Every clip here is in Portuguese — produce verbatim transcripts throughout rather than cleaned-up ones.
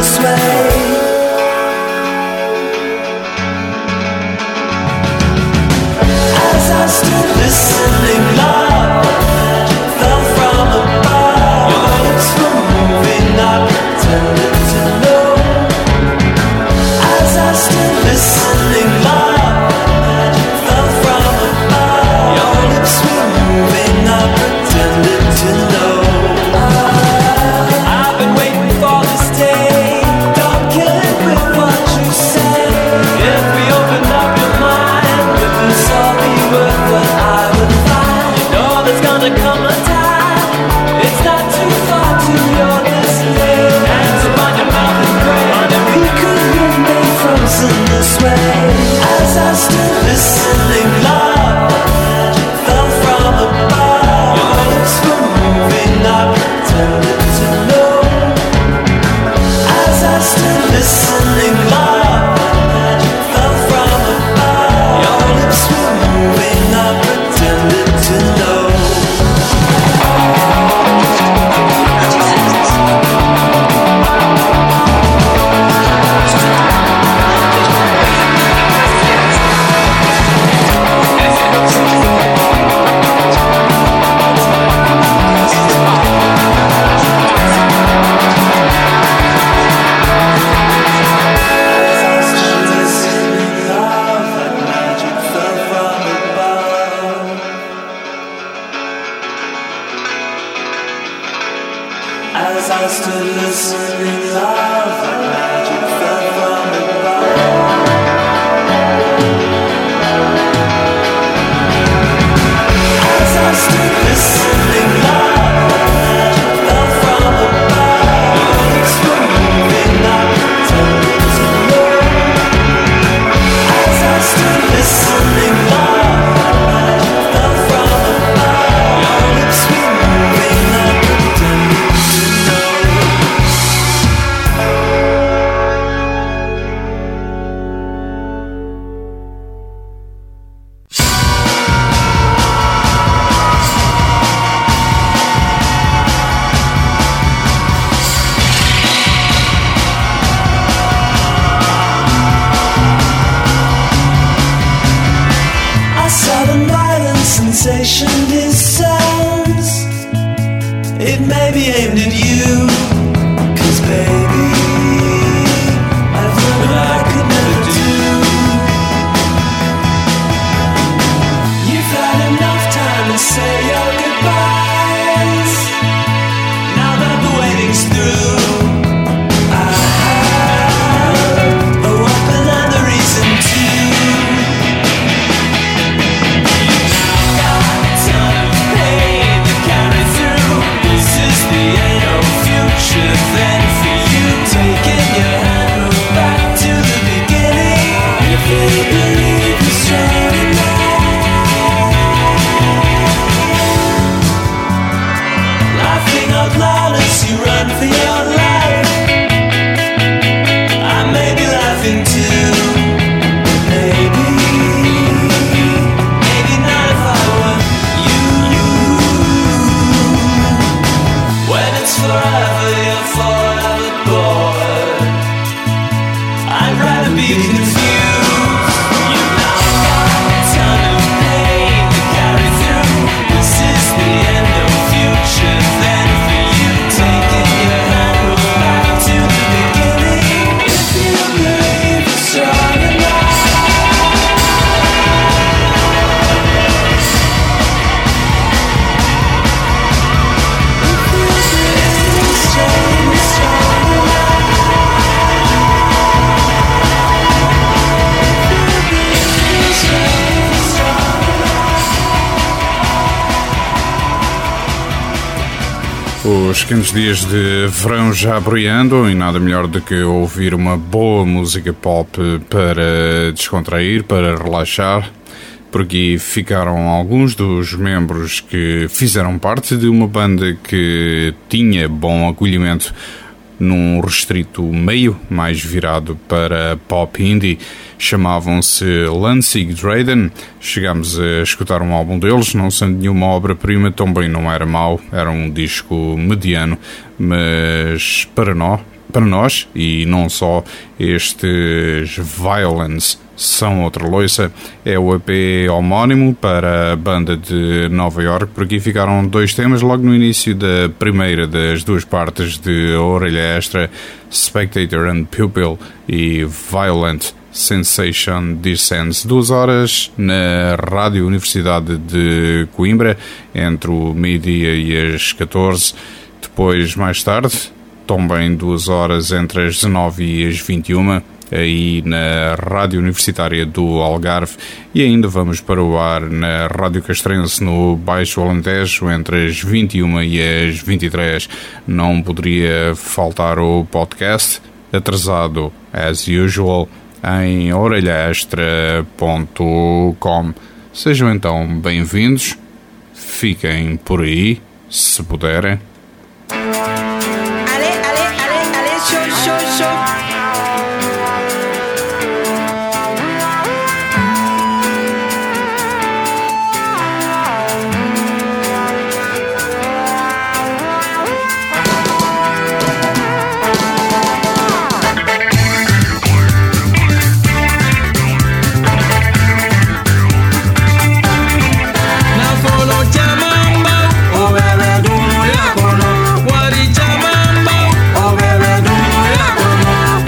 this way. As I stood listening, love fell from above. Your lips were moving, I pretended to know. As I stood listening, love fell from above. Your lips were moving, I pretended to know. I've been waiting for this day. Don't kill it with what you say. If we open up your mind, would this all be worth what I would find? You know there's gonna come a time. It's not too far to your dismay. Hands upon your mouth and pray. And we could remain frozen this way. As I stood listening, love fell from above. Your lips were moving, I pretended to know. As I stood listening, love fell from above. Your lips were moving, I pretended to know. As I stood listening, love like magic fell from above. As I stood listening, love fell from above. Your lips were moving, I pretended to know. As I stood listening, love fell from above. Your lips were moving, I pretended to know. A sudden violent sensation descends. It may be aimed at you, 'cause baby, I've learned what I could never do. You've had enough time to say your goodbyes. Now that the waiting's through, I have a weapon and a reason to. Got a ton of pain to carry through. This is the end of future then for you. Taking your hand, move back to the beginning. If you believe you're strong enough. Laughing out loud as you run for your life. I may be laughing too. Maybe, maybe not if I were you. When it's forever, you're forever bored. I'd rather be confused. You've now got a ton of pain to carry through. This is the end of future then for you. Taking your hand, move back to the beginning. If you believe you're strong enough. If you believe you're strong, strong enough. If you believe you're strong, strong enough. Os quentes dias de verão já brilhando e nada melhor do que ouvir uma boa música pop para descontrair, para relaxar. Por aqui ficaram alguns dos membros que fizeram parte de uma banda que tinha bom acolhimento num restrito meio, mais virado para pop indie. Chamavam-se Lansing Drayden. Chegámos a escutar um álbum deles, não sendo nenhuma obra-prima, também não era mau, era um disco mediano, mas para nós, para nós, e não só estes Violence são outra loiça, é o E P homónimo para a banda de Nova York. Por aqui ficaram dois temas logo no início da primeira das duas partes de Orelha Extra, Spectator and Pupil e Violent Sensation Descends. Duas horas na Rádio Universidade de Coimbra, entre o meio-dia e as catorze. Depois, mais tarde, também duas horas entre as dezanove e as vinte e uma, aí na Rádio Universitária do Algarve, e ainda vamos para o ar na Rádio Castrense no Baixo Alentejo entre as vinte e uma e as vinte e três. Não poderia faltar o podcast, atrasado as usual, em orelha extra ponto com. Sejam então bem-vindos, fiquem por aí, se puderem. Allez, allez, allez, allez, chaud, chaud, chaud. Oh,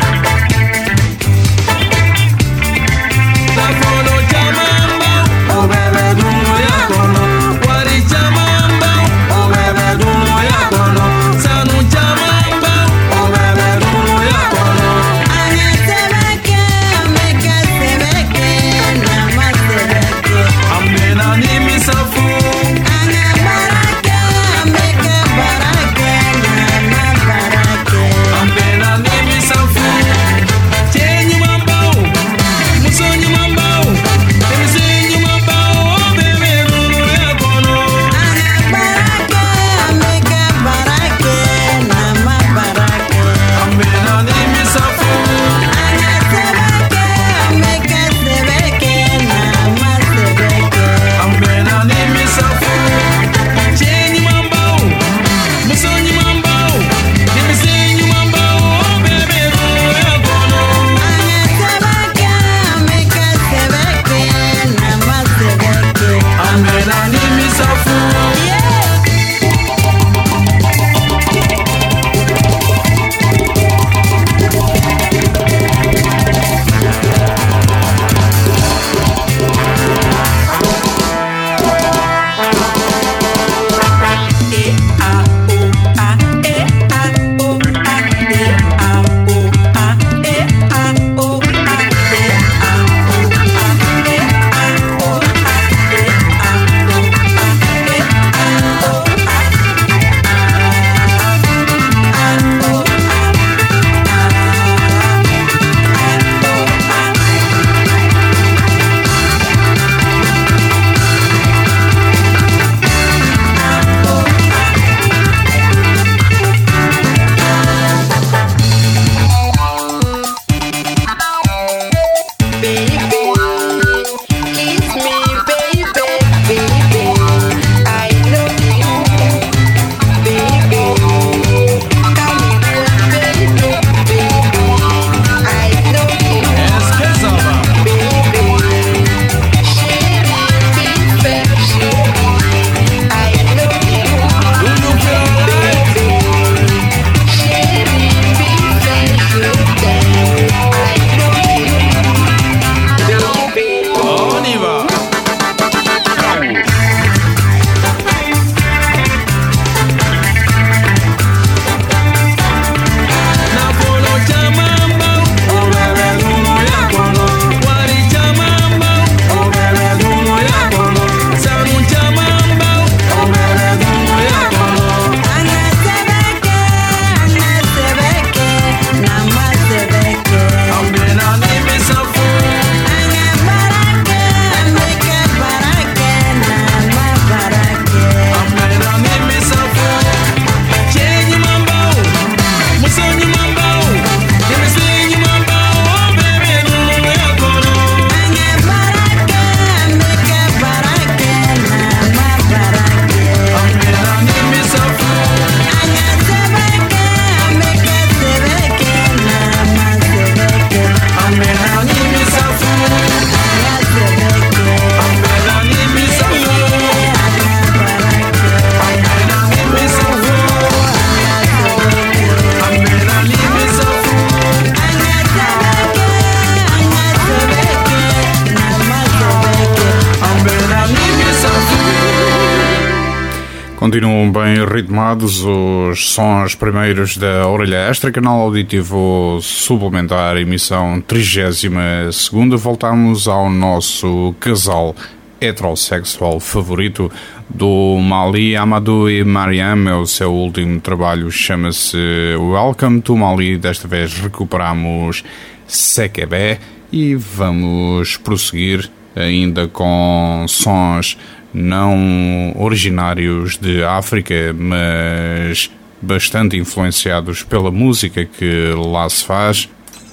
Continuam bem ritmados os sons primeiros da Orelha Extra, canal auditivo suplementar, emissão trigésima segunda. Voltamos ao nosso casal heterossexual favorito do Mali, Amadou e Mariam. É o seu último trabalho, chama-se Welcome to Mali. Desta vez recuperamos Sekebe e vamos prosseguir ainda com sons não originários de África, mas bastante influenciados pela música que lá se faz.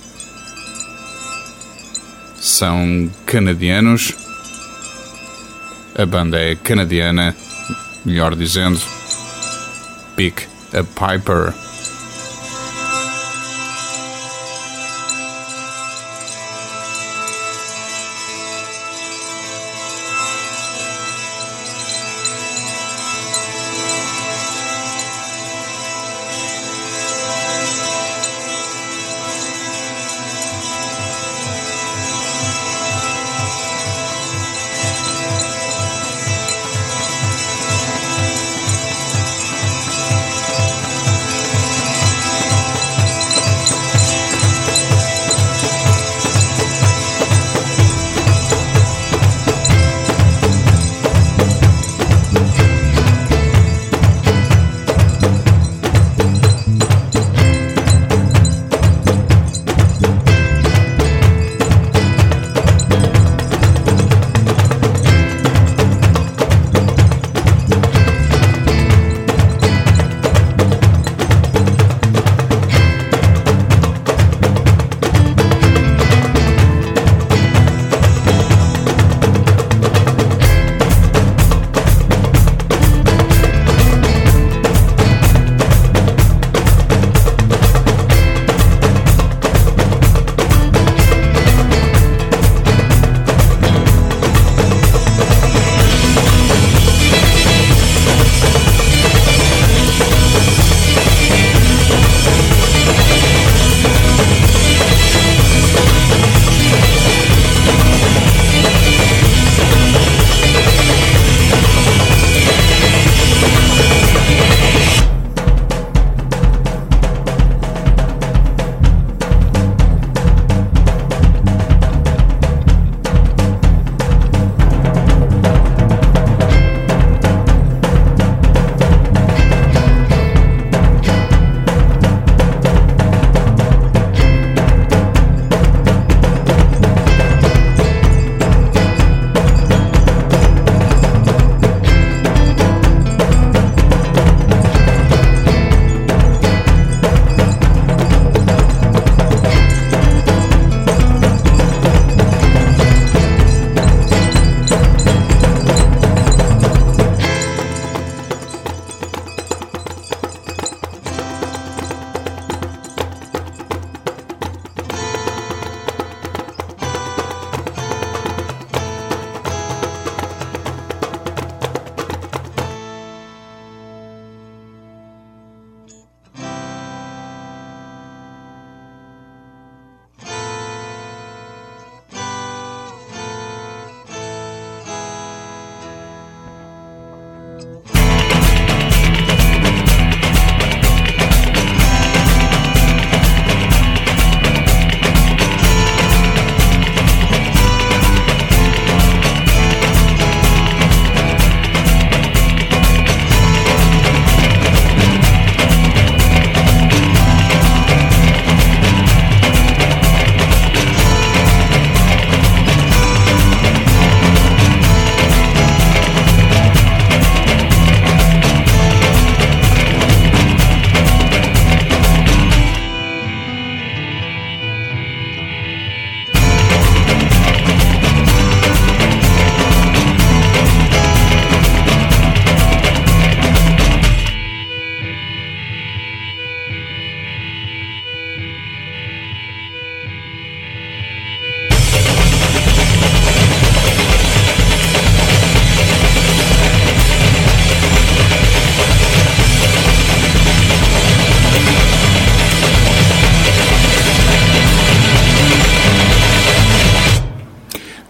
São canadianos. A banda é canadiana, melhor dizendo, Pick a Piper.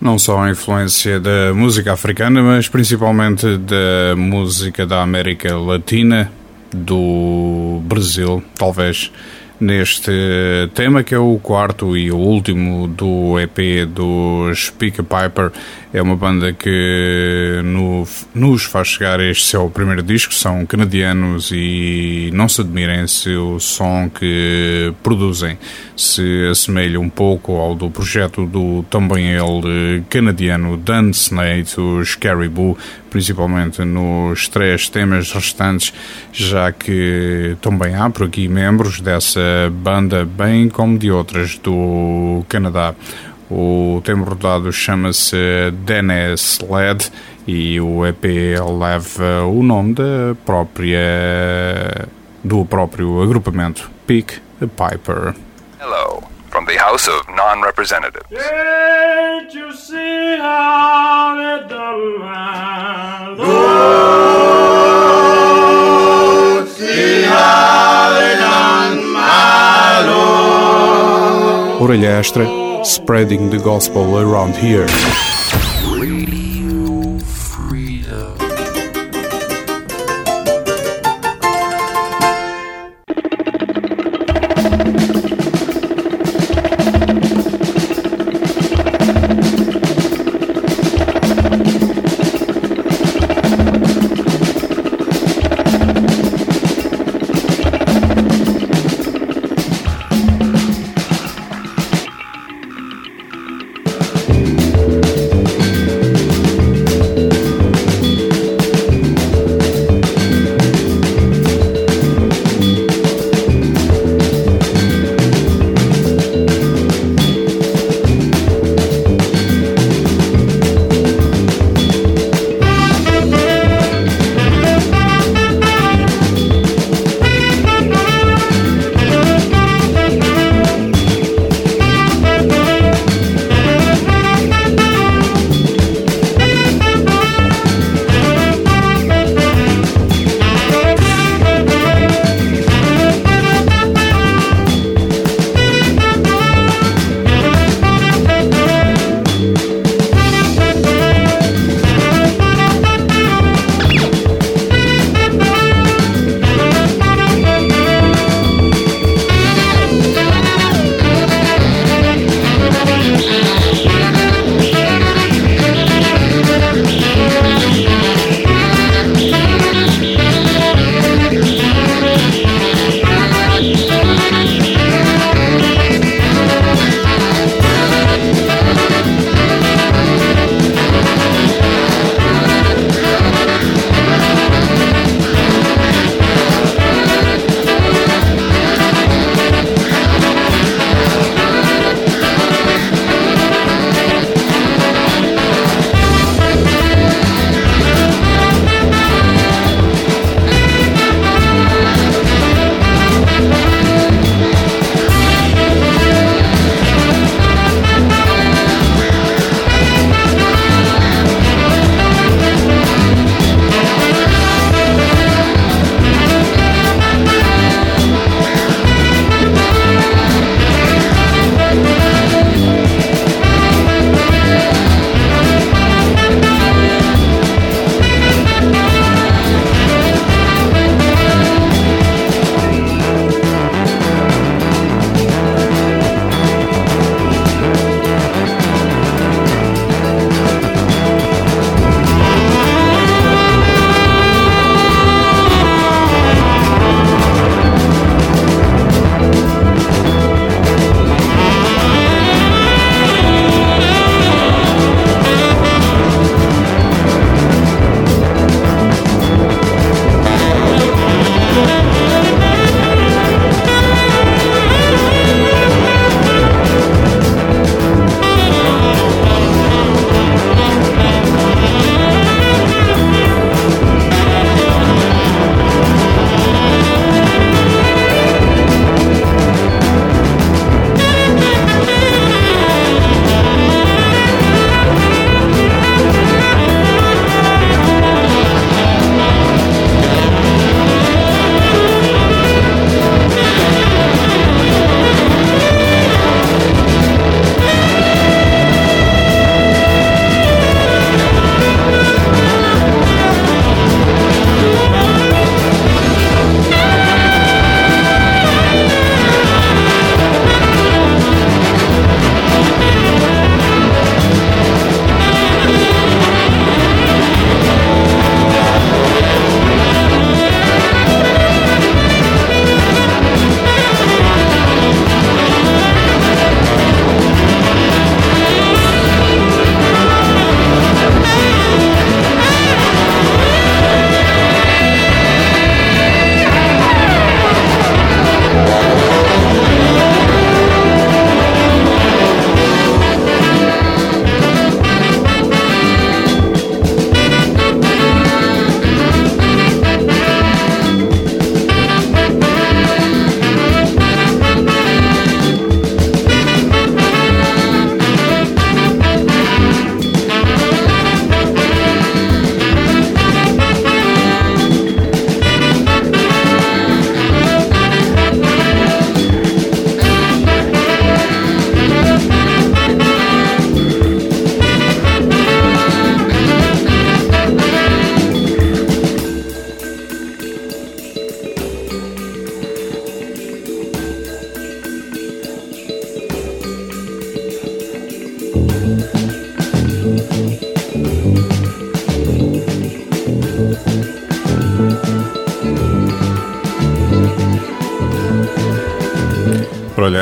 Não só a influência da música africana, mas principalmente da música da América Latina, do Brasil, talvez, neste tema, que é o quarto e o último do E P dos Pick a Piper. É uma banda que no, nos faz chegar este seu primeiro disco. São canadianos e não se admirem se o som que produzem se assemelha um pouco ao do projeto do também ele canadiano Dan Snate, os Caribou, principalmente nos três temas restantes, já que também há por aqui membros dessa banda, bem como de outras do Canadá. O tema rodado chama-se Dennis Led e o E P leva o nome da própria, do próprio agrupamento Pick a Piper. Hello, from the House of Non-Representatives. Can't you see how they done my Lord? See how they done my Lord. Orelha Extra, spreading the gospel around here. Radio Freedom.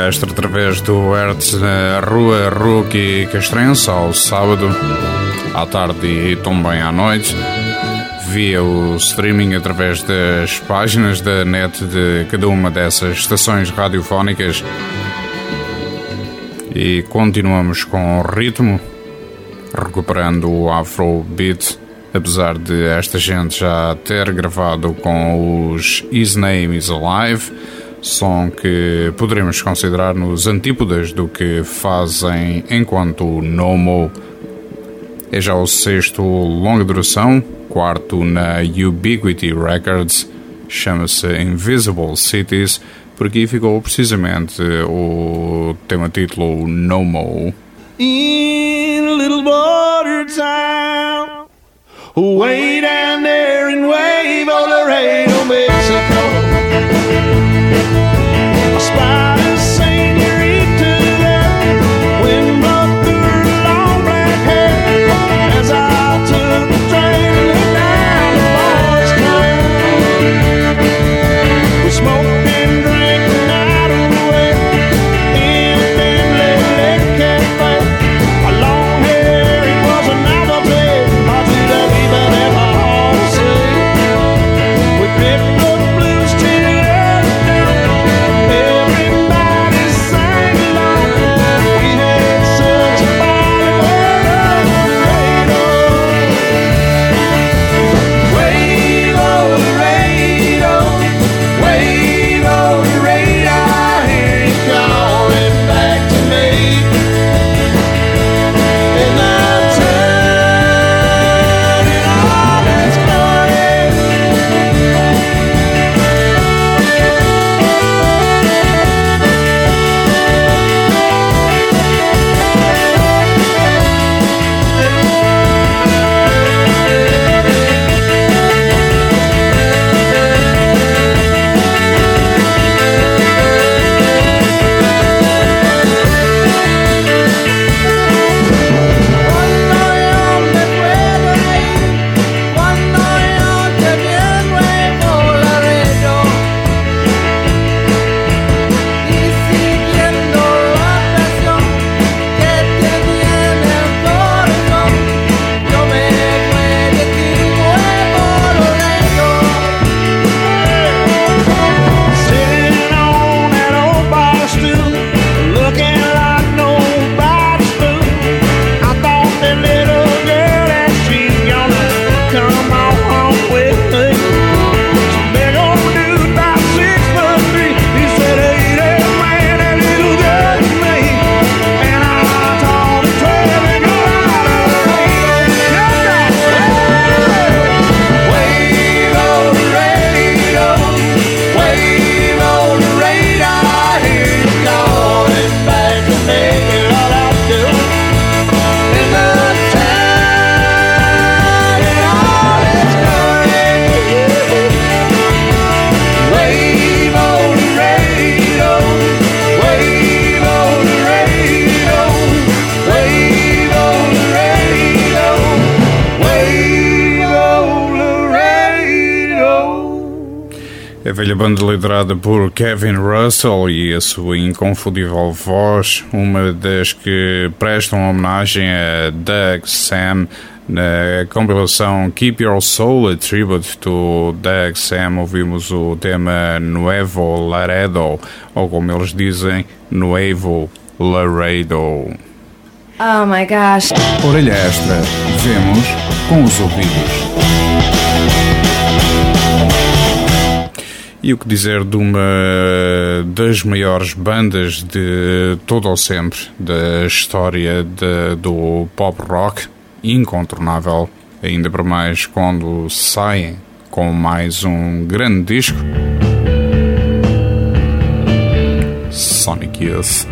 Extra através do Hertz na Rua Rookie Castrense ao sábado, à tarde e também à noite, via o streaming através das páginas da net de cada uma dessas estações radiofónicas. E continuamos com o ritmo, recuperando o Afrobeat, apesar de esta gente já ter gravado com os His Name Is Alive, som que poderemos considerar nos antípodas do que fazem enquanto Nomo. É já o sexto longa duração, quarto na Ubiquity Records, chama-se Invisible Cities, por aqui ficou precisamente o tema título Nomo. In a little border town, way down there in Wave, Laredo, Mexico, a spider senorita there, wind blow through her long black hair, as I took the train down to Morristown. We smoked and drank the night away in a thin little lake cafe. My long hair, it was a novelty, hard to believe it ever all to see. We picked up blues till everybody sang along. We had such a party wave over the radio, wave over the radio. I hear you calling back to me. In that town, in all its glory. Cuando yo me puedo ir, cuando yo te vi en Nuevo Laredo, y siguiendo la pasión que te viene el corazón, yo me fui de ti, Nuevo Laredo. Sitting on that old bar stool, looking like nobody's fool. I thought that little girl that she's gonna come on home with me. Some big old dude about six foot three. He said, "Hey, there, man, that little girl is me." And I told him, "Twelve and go out of the radio." Wave over the radio, wave over the radio. I hear you calling back to me. All I do in the town, in all its glory. Wave over the radio, wave over the radio, wave over the radio, wave over the radio. A velha banda liderada por Kevin Russell e a sua inconfundível voz, uma das que prestam homenagem a Doug Sam na compilação Keep Your Soul, a tribute to Doug Sam. Ouvimos o tema Nuevo Laredo, ou como eles dizem, Nuevo Laredo. Oh my gosh. Orelha extra, vemos com os ouvidos. E o que dizer de uma das maiores bandas de todo ou sempre da história de, do pop rock, incontornável, ainda para mais quando saem com mais um grande disco, Sonic Youth.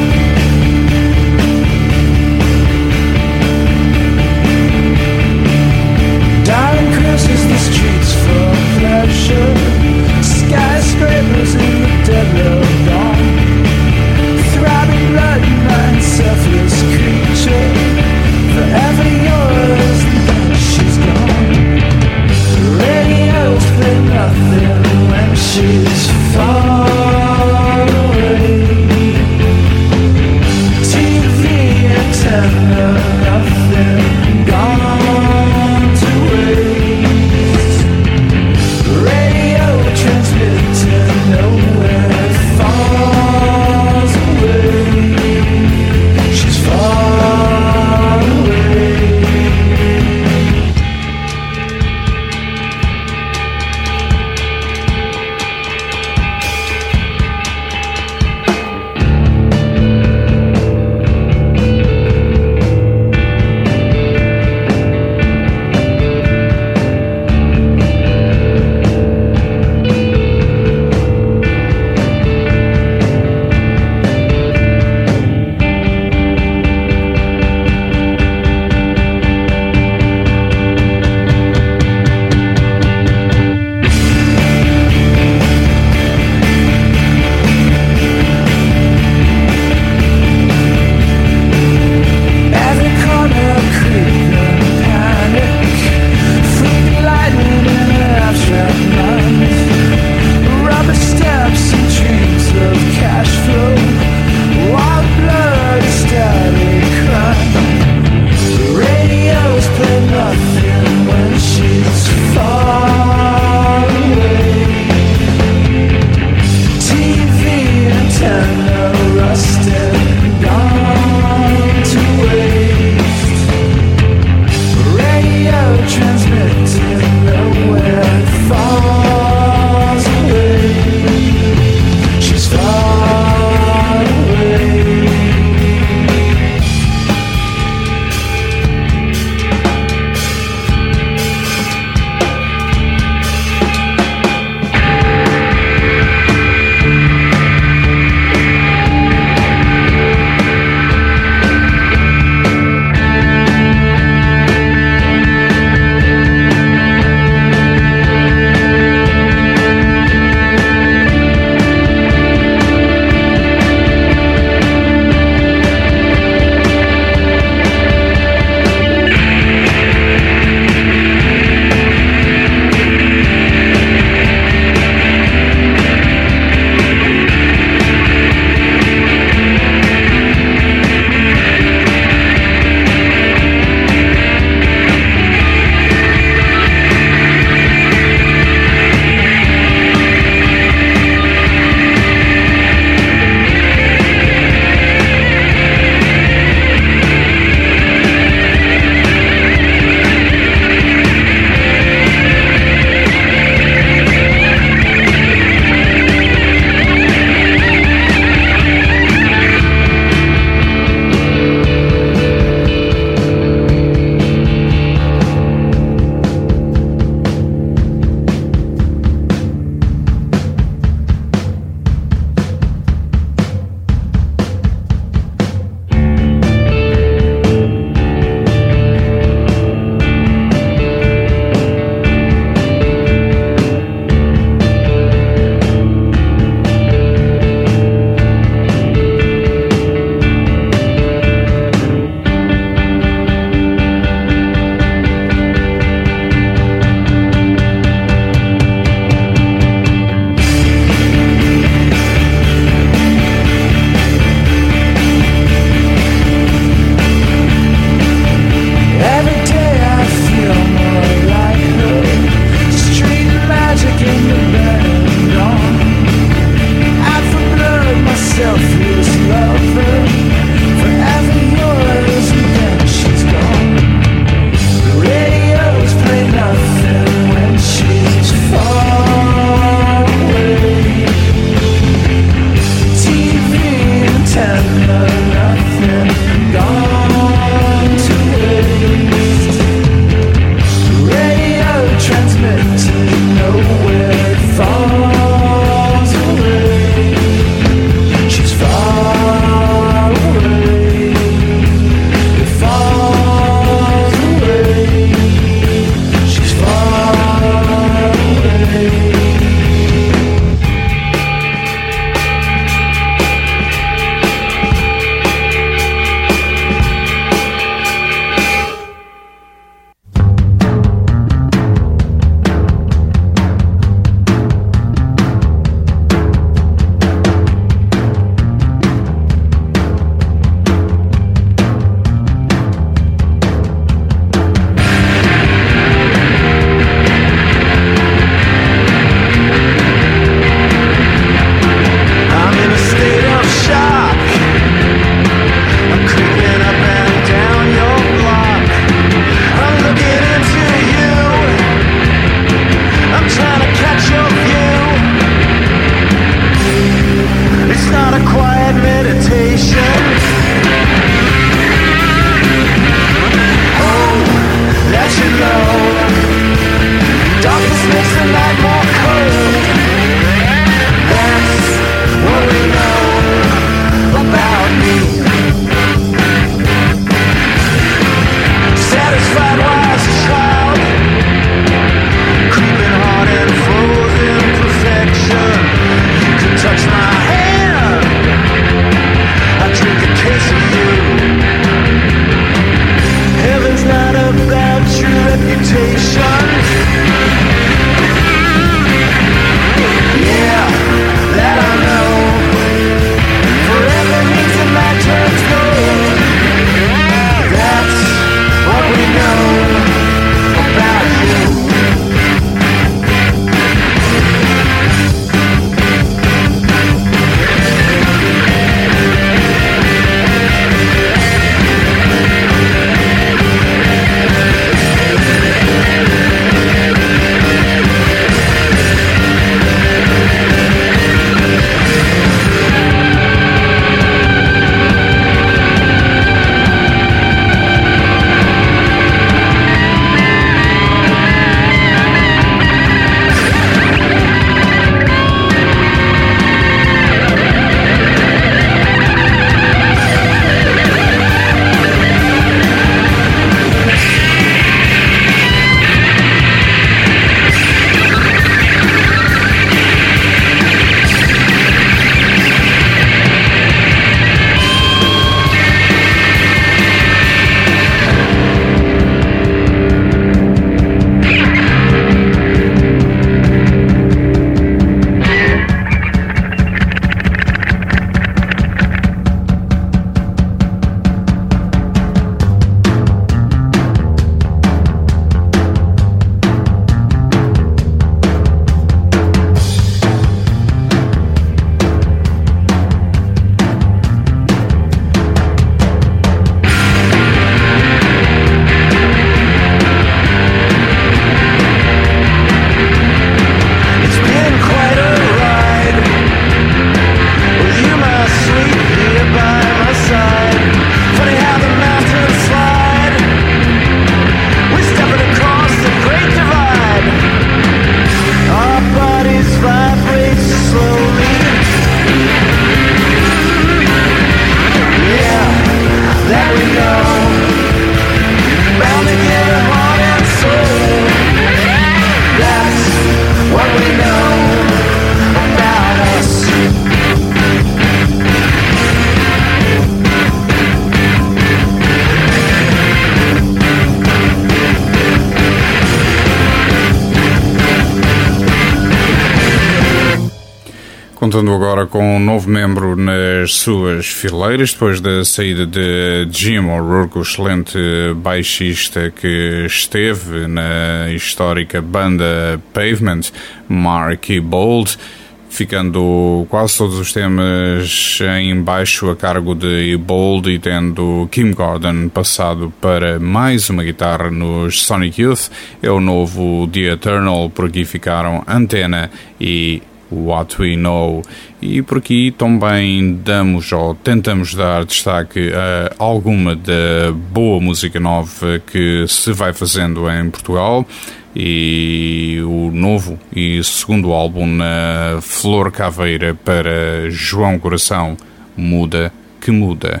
Contando agora com um novo membro nas suas fileiras, depois da saída de Jim O'Rourke, o excelente baixista que esteve na histórica banda Pavement, Marky Bold, ficando quase todos os temas em baixo a cargo de Bold e tendo Kim Gordon passado para mais uma guitarra nos Sonic Youth. É o novo The Eternal, por aqui ficaram Antenna e What We Know. E por aqui também damos ou tentamos dar destaque a alguma da boa música nova que se vai fazendo em Portugal, e o novo e segundo álbum na Flor Caveira para João Coração, Muda que Muda.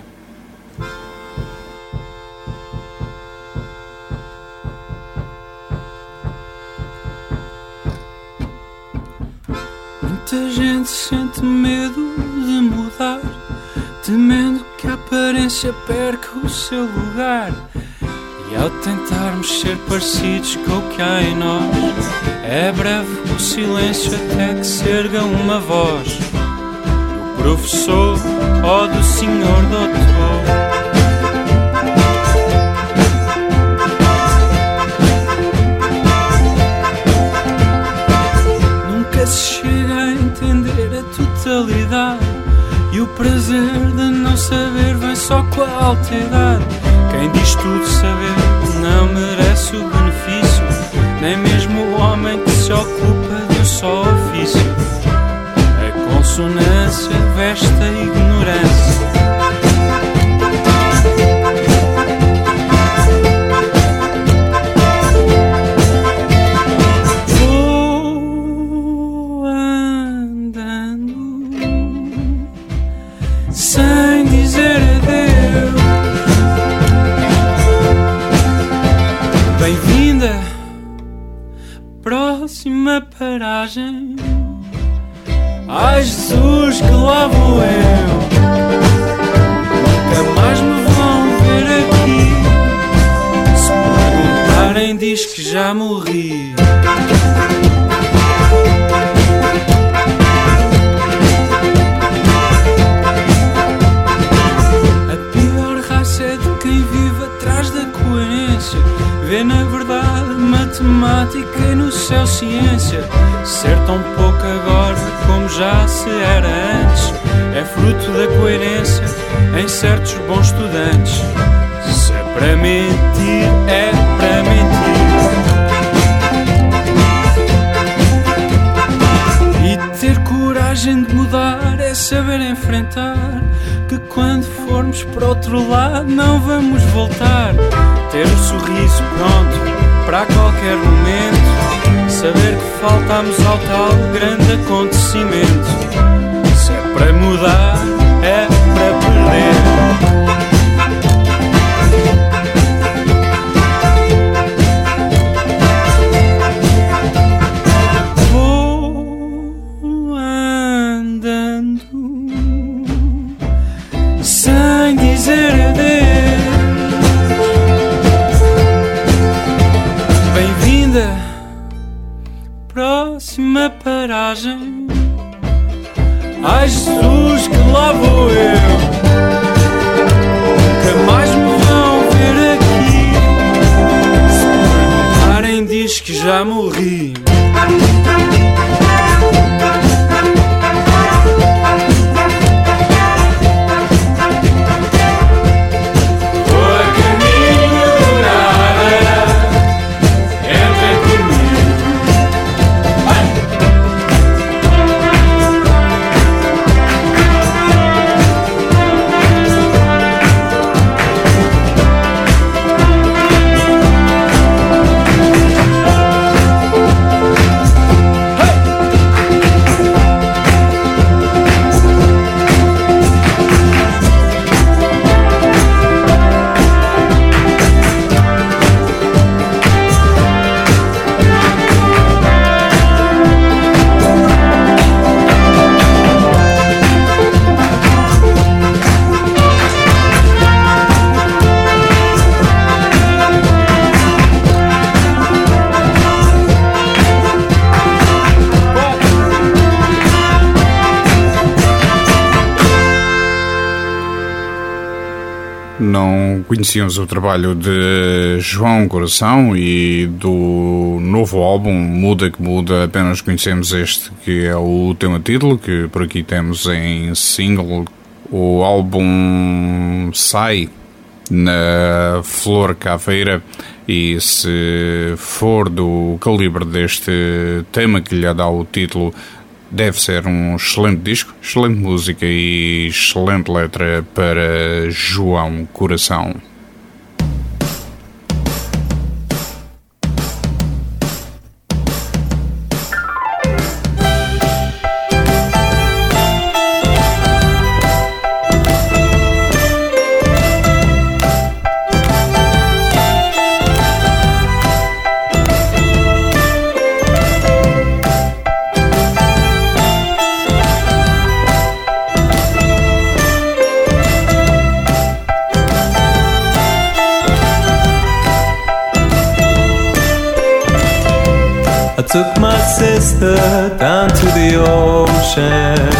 Muita gente sente medo de mudar, temendo que a aparência perca o seu lugar. E ao tentarmos ser parecidos com o que há em nós, é breve o silêncio até que se erga uma voz do professor ou do senhor doutor. E o prazer de não saber vem só com a alta idade. Quem diz tudo saber não merece o benefício, nem mesmo o homem que se ocupa de um só ofício. A consonância veste a ignorância. Sem dizer adeus. Bem-vinda, próxima paragem. Ai Jesus, que lá vou eu. Nunca mais me vão ver aqui. Se perguntarem diz que já morri. Vê na verdade matemática e no céu ciência. Ser tão pouco agora como já se era antes é fruto da coerência em certos bons estudantes. Se é para mentir, é para mentir. E ter coragem de mudar é saber enfrentar que quando formos para outro lado não vamos voltar. Ter o sorriso pronto para qualquer momento, saber que faltamos ao tal grande acontecimento. Se é para mudar, é para perder. Vou andando sem dizer adeus. Próxima paragem. Ai Jesus, que lá vou eu. Nunca mais me vão ver aqui. Se perguntarem diz que já morri. Hey! não conhecíamos o trabalho de João Coração e do novo álbum Muda que Muda, apenas conhecemos este que é o tema título, que por aqui temos em single. O álbum sai na Flor Caveira e, se for do calibre deste tema que lhe dá o título, deve ser um excelente disco, excelente música e excelente letra para João Coração. Took my sister down to the ocean,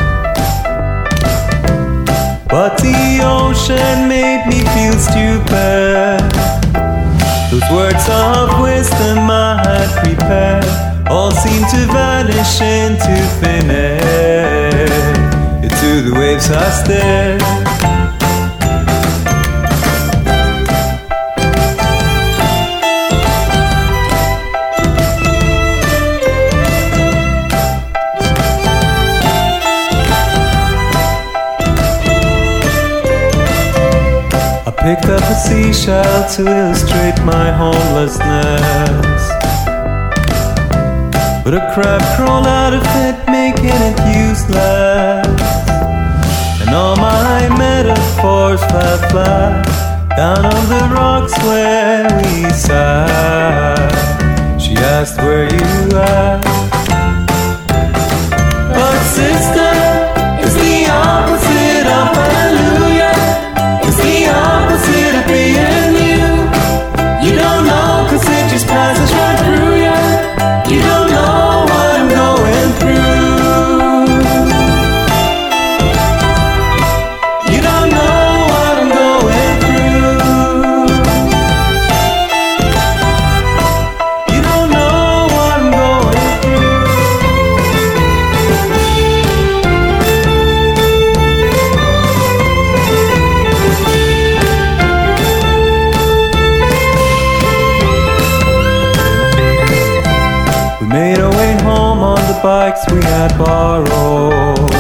but the ocean made me feel stupid. Those words of wisdom I had prepared all seemed to vanish into thin air. Into the waves I stared. Picked up a seashell to illustrate my homelessness, but a crab crawled out of it, making it useless. And all my metaphors fell flat down on the rocks where we sat. She asked where you at, but sister, it's the opposite of hallelujah. It's the opposite of being you. You don't know, cause it just passes right through you. You don't know what I'm going through. You don't know what I'm going through. You don't know what I'm going through. Made our way home on the bikes we had borrowed.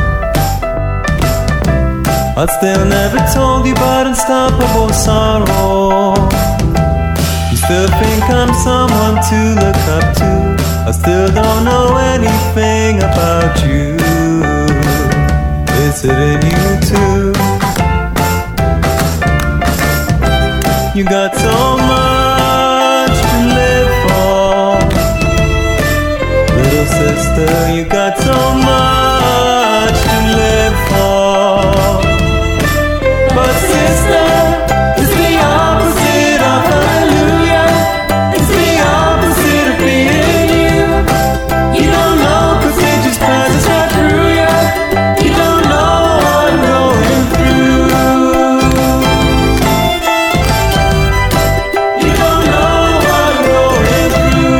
I still never told you about unstoppable sorrow. You still think I'm someone to look up to. I still don't know anything about you. Is it in you too? You got so much to live for. Little sister, you got so much to live for. But sister, it's the opposite of hallelujah. It's the opposite of being you. You don't know, cause it just passes right through you. You don't know what I'm going through. You don't know what I'm going through.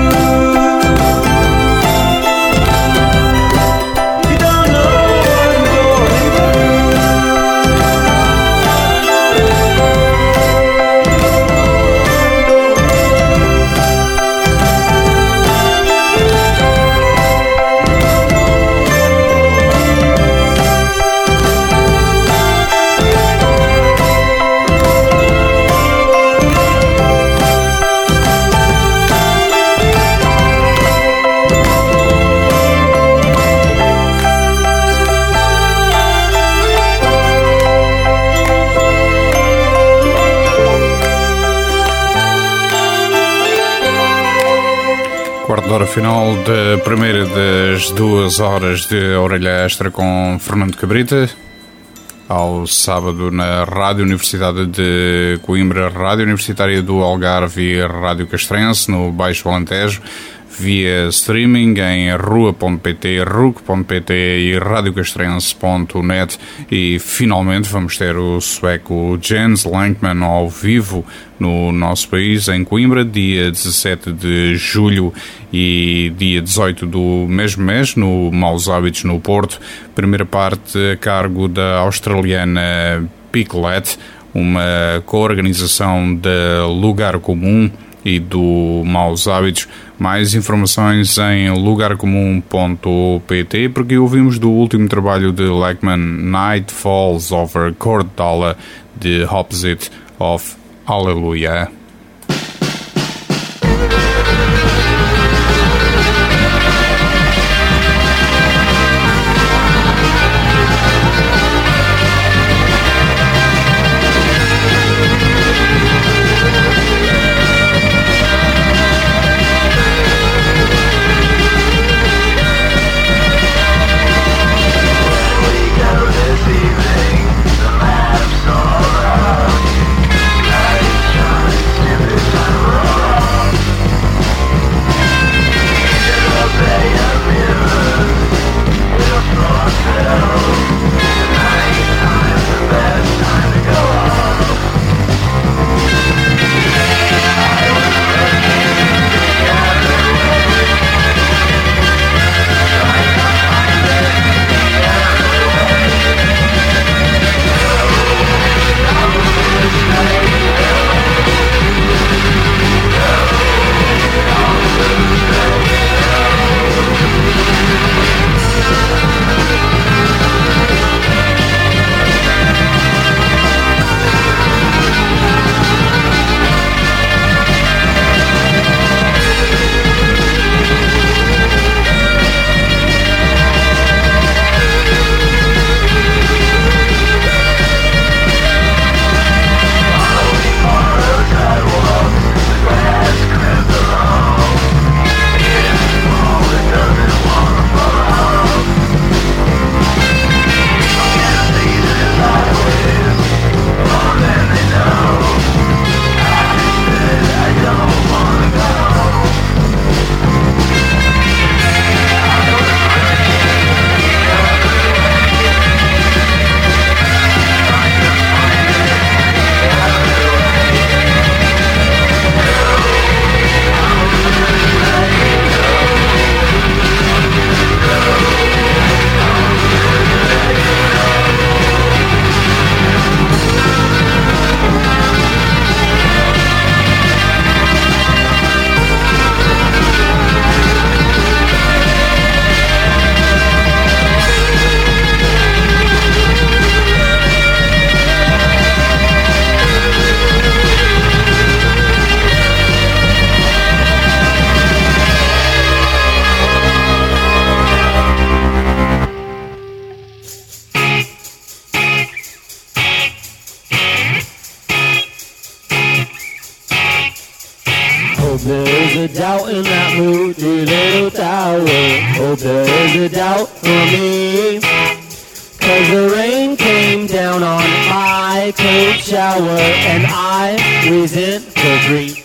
Quarto de hora final da primeira das duas horas de Orelha Extra com Fernando Cabrita. Ao sábado na Rádio Universidade de Coimbra, Rádio Universitária do Algarve e Rádio Castrense, no Baixo Alentejo. via streaming em rua ponto pt, ruc ponto pt e radiocastrense ponto net. E finalmente vamos ter o sueco Jens Lankman ao vivo no nosso país, em Coimbra, dia dezassete de julho e dia dezoito do mesmo mês, no Maus Hábitos, no Porto. Primeira parte a cargo da australiana Piclet, uma co-organização da Lugar Comum e do Maus Hábitos. Mais informações em lugar comum ponto pt, porque ouvimos do último trabalho de Lackman, Night Falls Over Cordala, The Opposite of Hallelujah. a doubt in that moody little tower. Hope there is a doubt for me, 'cause the rain came down on my cold shower and I resent the grief.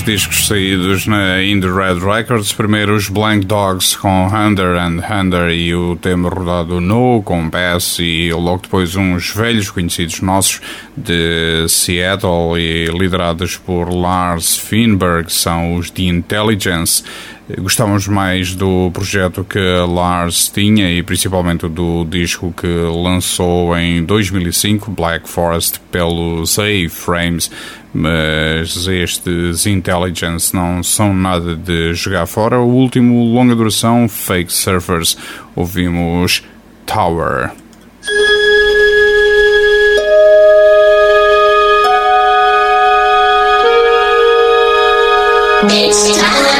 discos saídos na Indie Red Records. Primeiro os Blank Dogs com Hunter and Hunter e o tema rodado No com Bass, e logo depois uns velhos conhecidos nossos de Seattle e liderados por Lars Finberg, são os The Intelligence. Gostávamos mais do projeto que Lars tinha e principalmente do disco que lançou em dois mil e cinco, Black Forest, pelos A-Frames, mas estes Intelligence não são nada de jogar fora. O último longa duração, Fake Surfers, ouvimos Tower. It's time.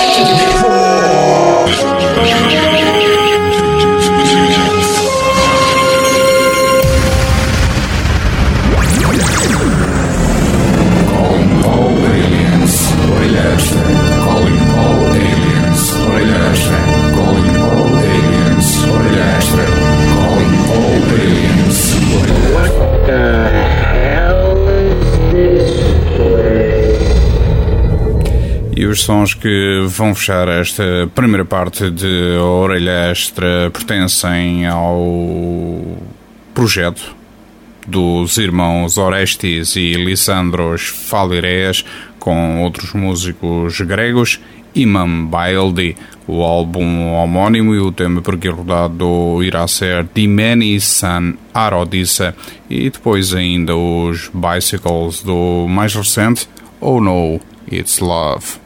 E os sons que vão fechar esta primeira parte de Orelha Extra pertencem ao projeto dos irmãos Orestes e Lissandros Falireas, com outros músicos gregos, Imam Baildi. O álbum homónimo e o tema por aqui rodado irá ser Dimeni San Arodissa, e depois ainda os Bicycles do mais recente Oh No, It's Love.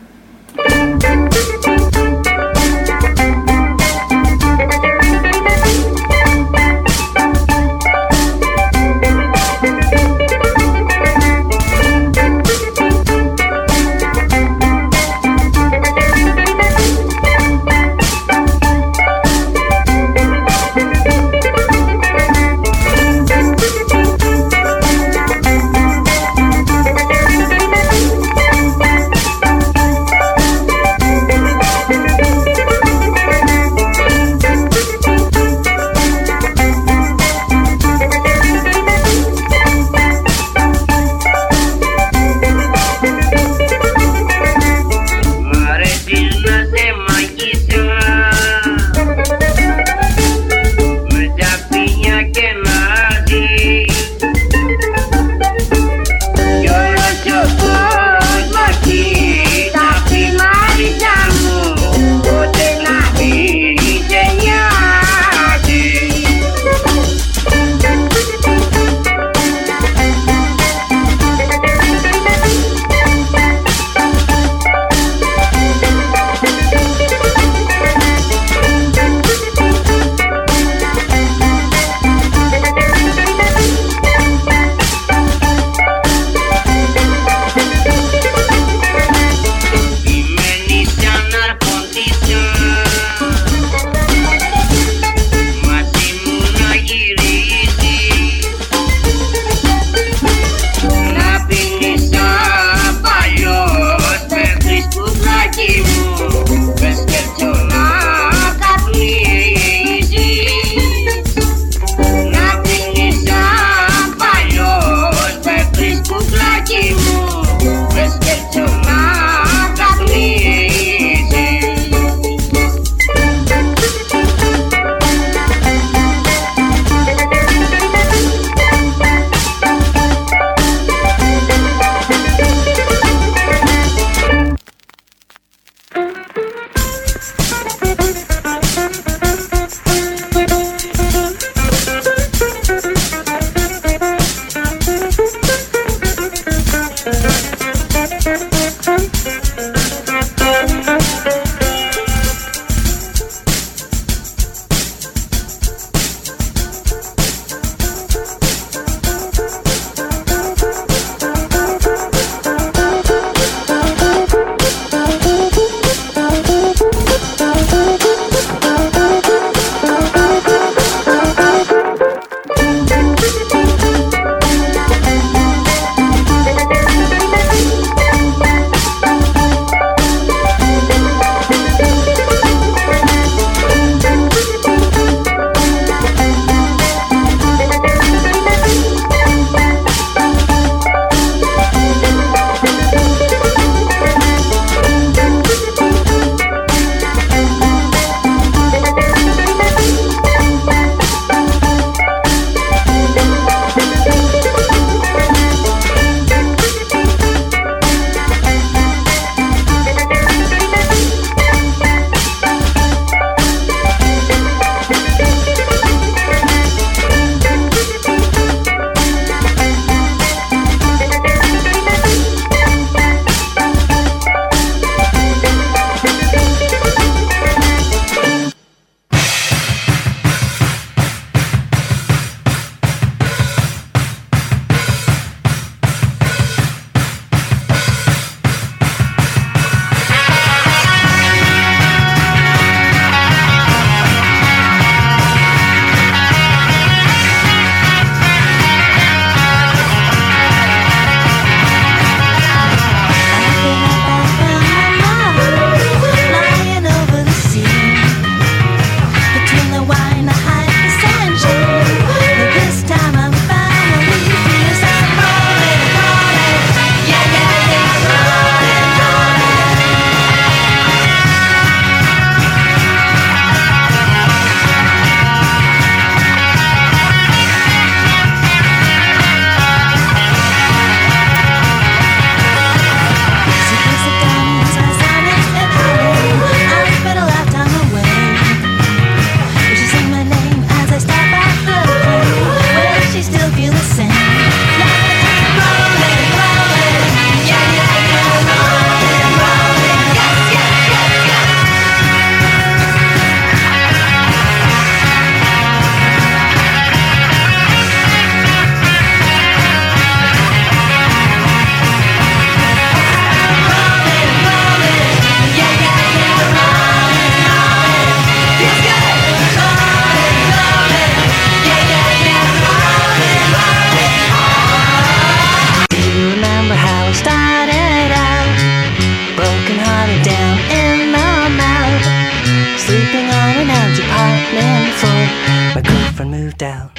before my girlfriend moved out.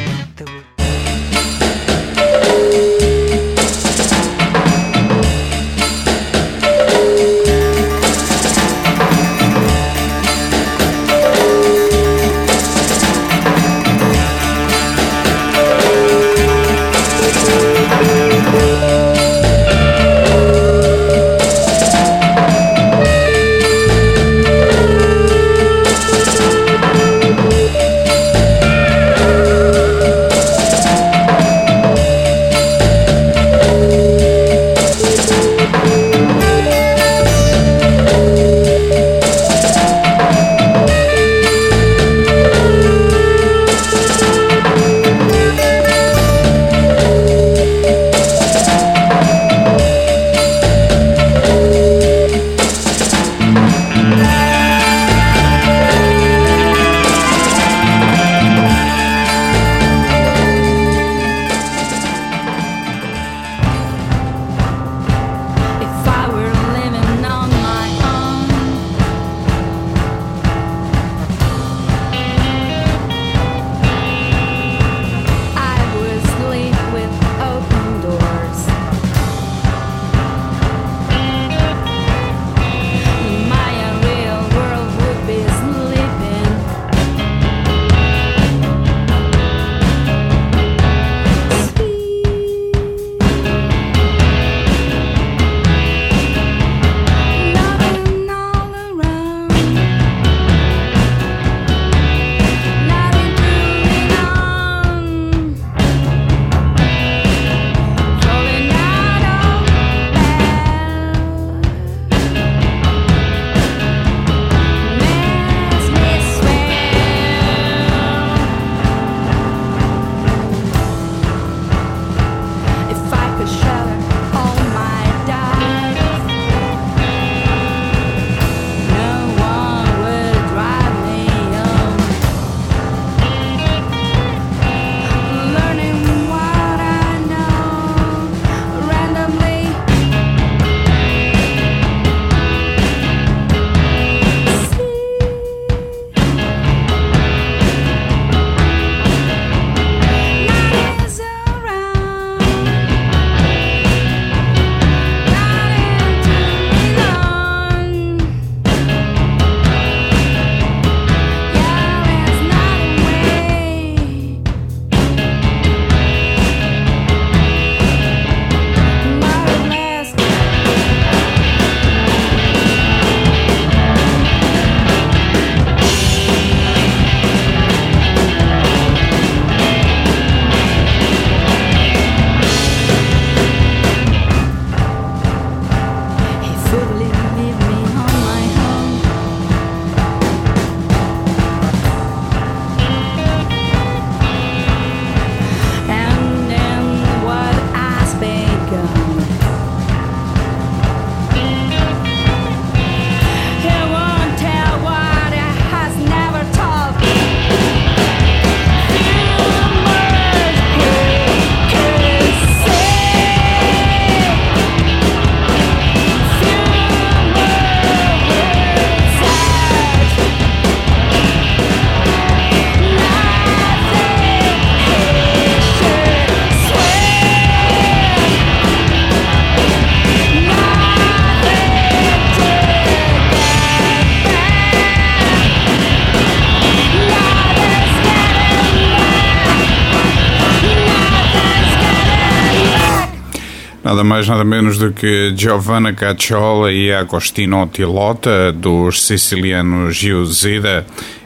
Nada mais, nada menos do que Giovanna Cacciola e Agostino Tilota, dos sicilianos Giuzida,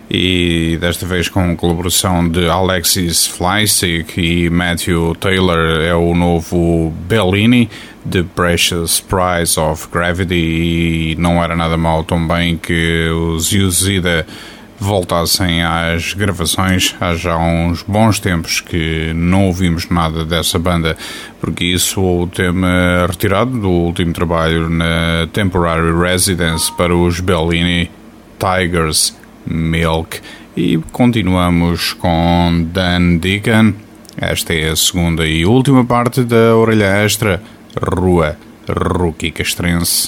e desta vez com colaboração de Alexis Fleissig e Matthew Taylor. É o novo Bellini, The Precious Price of Gravity, e não era nada mal também que os Giuzida voltassem às gravações. Há já uns bons tempos que não ouvimos nada dessa banda, porque isso o tema retirado do último trabalho na Temporary Residence para os Bellini, Tigers Milk. E continuamos com Dan Deacon. Esta é a segunda e última parte da Orelha Extra, Rua Rookie Castrense.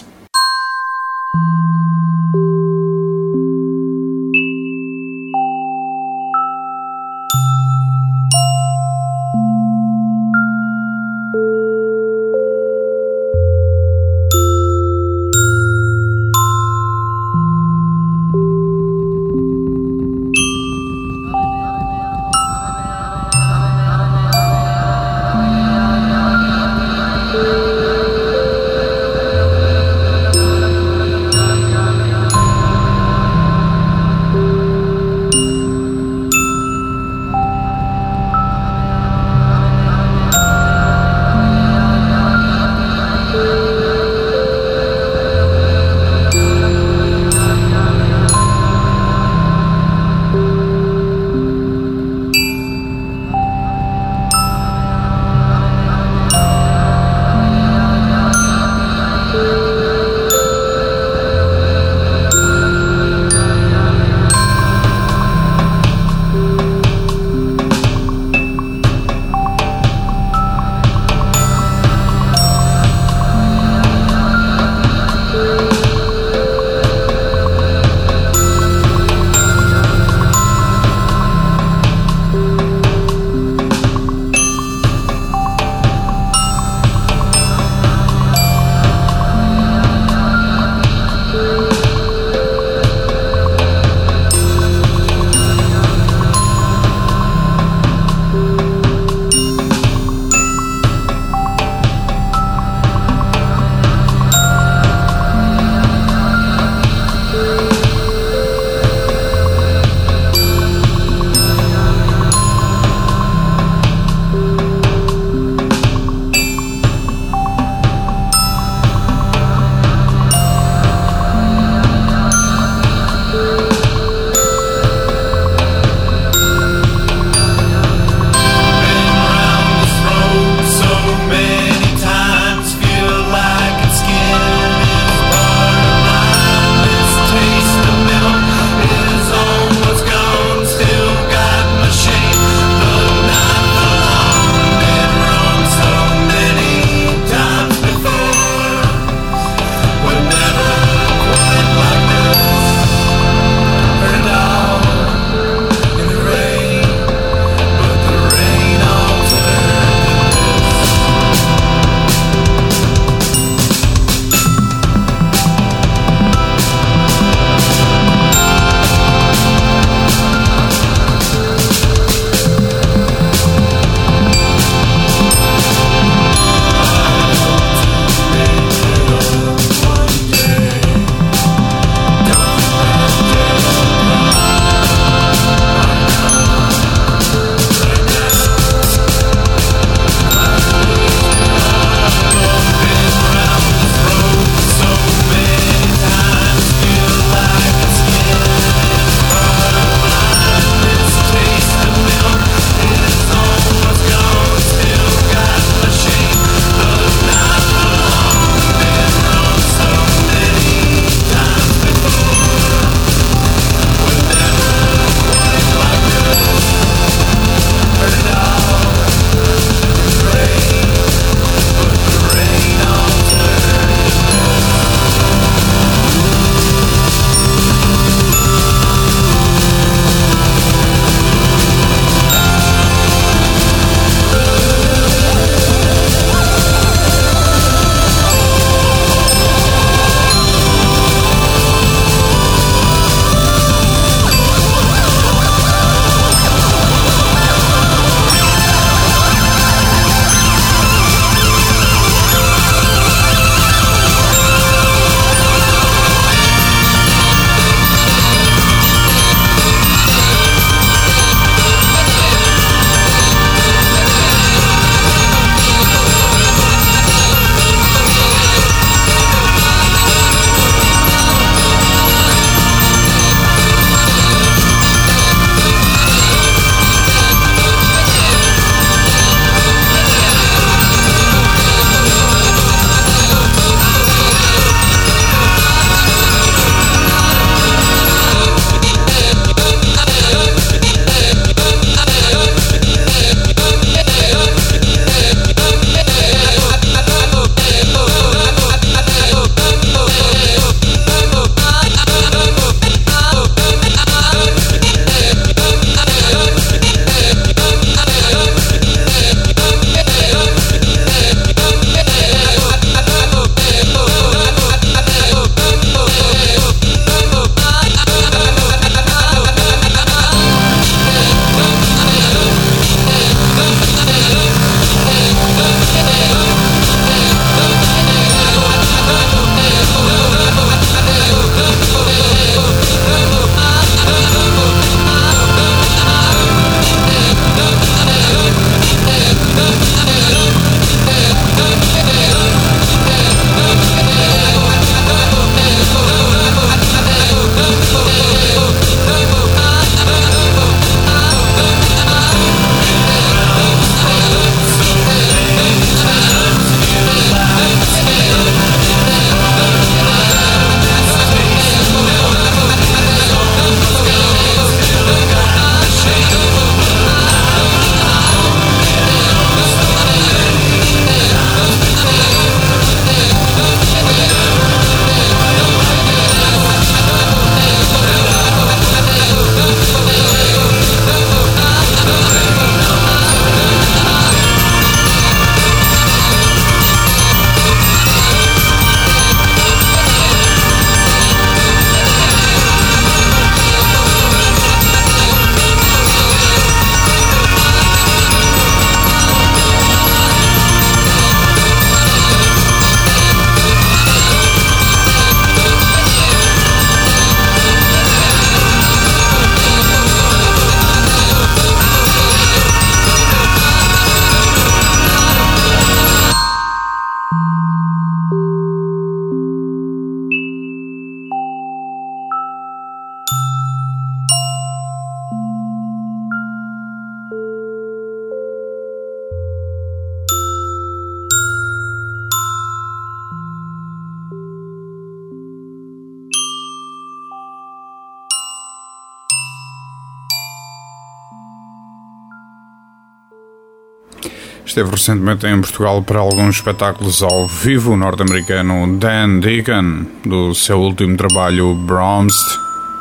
Esteve recentemente em Portugal para alguns espetáculos ao vivo. O norte-americano Dan Deacon, do seu último trabalho Bromsed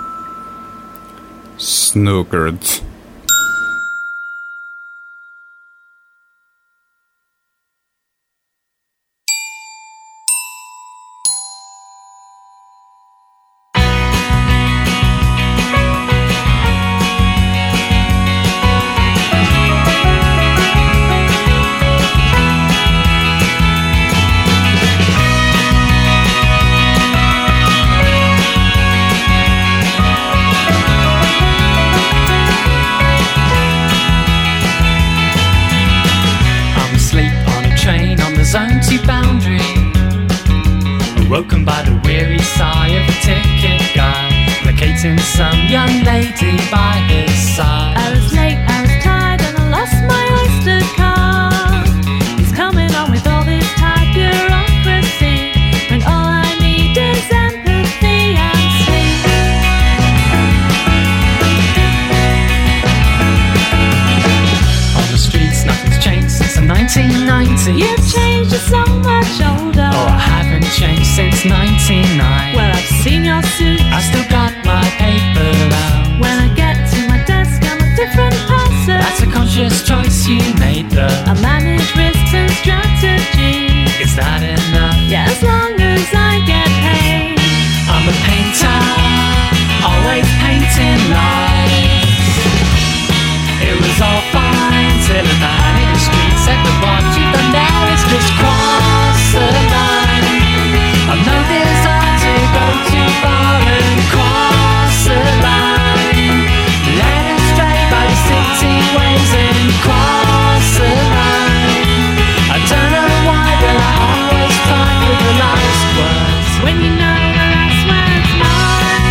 Snookered. Woken by the weary sigh of a ticket guy, locating some young lady by his side. I was late, I was tired, and I lost my Oyster card. He's coming on with all this tight bureaucracy, when all I need is empathy and sleep. On the streets, nothing's changed since the nineteen nineties. You've changed, you're so much older. Oh, I haven't changed since ninety-nine. Well, I've seen your suit, I still got my paper round. when I get to my desk, I'm a different person. That's a conscious choice you made, though. I manage risks and strategy. Is that enough? Yeah, as long as I get paid. I'm a painter, always painting lights. It was all fine till a man in the street said that what you've done there is just cross the line. I've no desire to go too far and cross the line. Led astray by the city ways and cross the line. I don't know why, but I always try for the last words. When you know the last word's mine.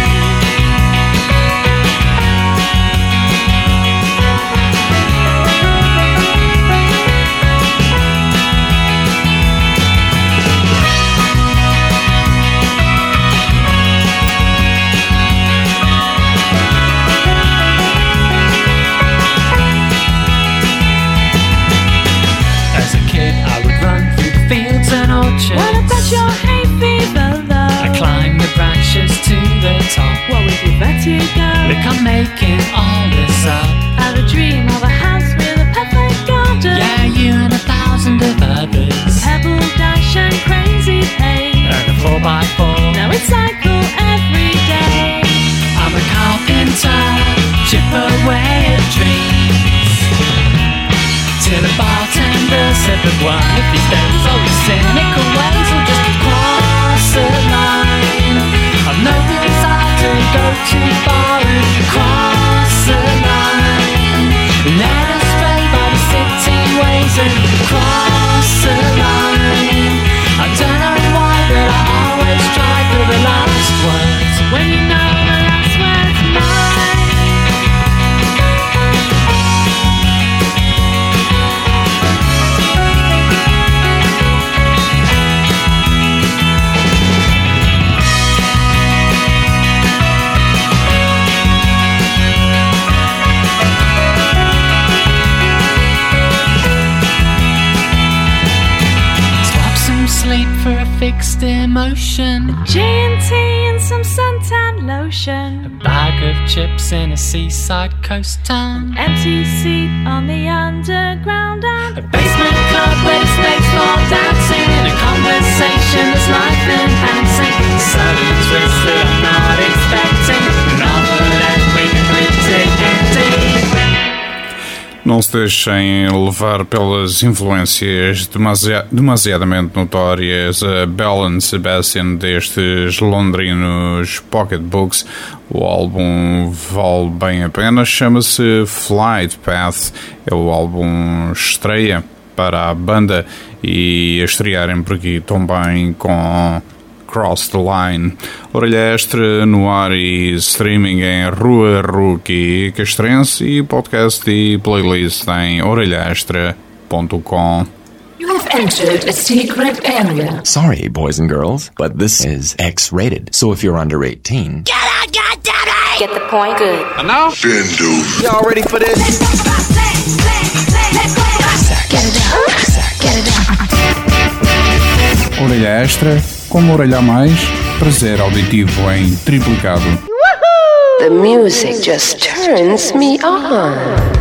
As a kid, I would run through the fields and orchards. What about your hay fever, though? I climbed the branches to the top. What with your vertigo? Look, I'm making all this up. Have a dream of a house with a perfect garden. Yeah, you and a thousand of others. Pebble dash and crazy pace. And a four by four. Now it's cycle every day. I'm a carpenter, chip away at dreams. Till the bartender said that one of these days all your cynical ways will just cross the line. I've no desire to go too far and cross the line. Led astray by the city ways and cross the line. I don't know why, but I always try for the last words. When you know the last word's mine. Swap some sleep for a fixed emotion. G and T and some suntan lotion. Bag of chips in a seaside coast town. Empty seat on the underground and A basement club where the snakes fall dancing. A conversation that's life enhancing. Sudden twist that I'm not expecting. Novel and with critic ending. Não se deixem levar pelas influências demasi- demasiadamente notórias a Belle and Sebastian destes londrinos Pocketbooks. O álbum vale bem a pena, chama-se Flight Path, é o álbum estreia para a banda e a estrearem por aqui também com Cross the Line. Orelha Extra no ar e streaming em Rua Rookie Castrense e podcast e playlist em orelha extra ponto com. You have entered a secret area. Sorry, boys and girls, but this is X-rated. So if you're under eighteen... Get out, goddammit! Get the point? Good. And now? Y'all ready for this? Get it out. orelha extra, com uma orelha a mais, prazer auditivo em triplicado. The music just turns me on.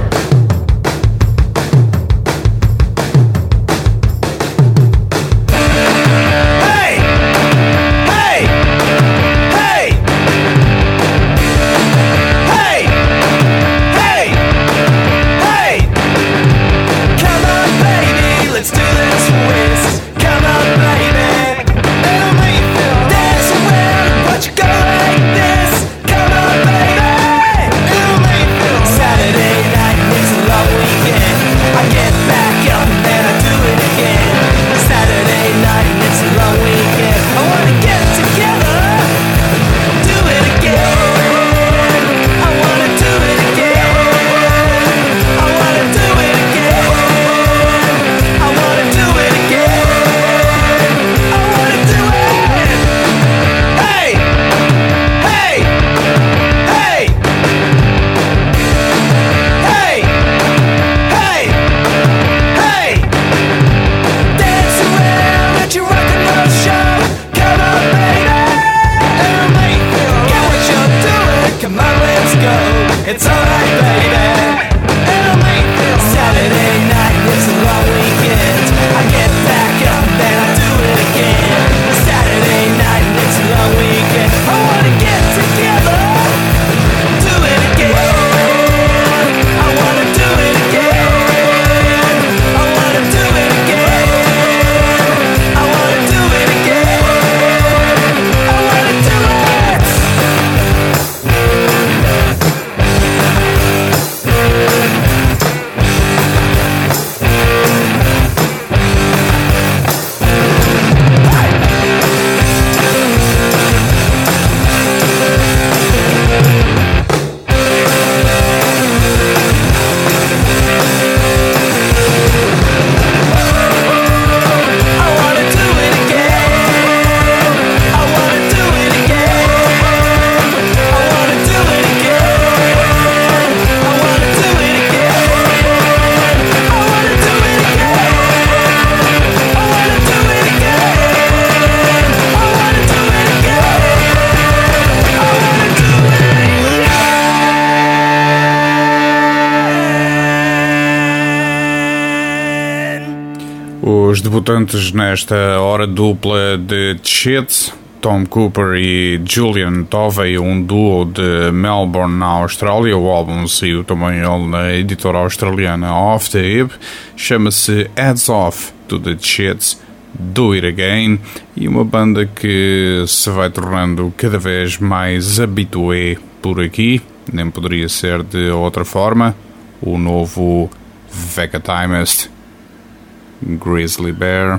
Os debutantes nesta hora dupla de Chits, Tom Cooper e Julian Tovey, um duo de Melbourne, na Austrália. O álbum saiu também ele na editora australiana Off the Hip. Chama-se Heads Off, do The Chits, Do It Again, e uma banda que se vai tornando cada vez mais habitué por aqui, nem poderia ser de outra forma. O novo Vegatimist, Grizzly Bear.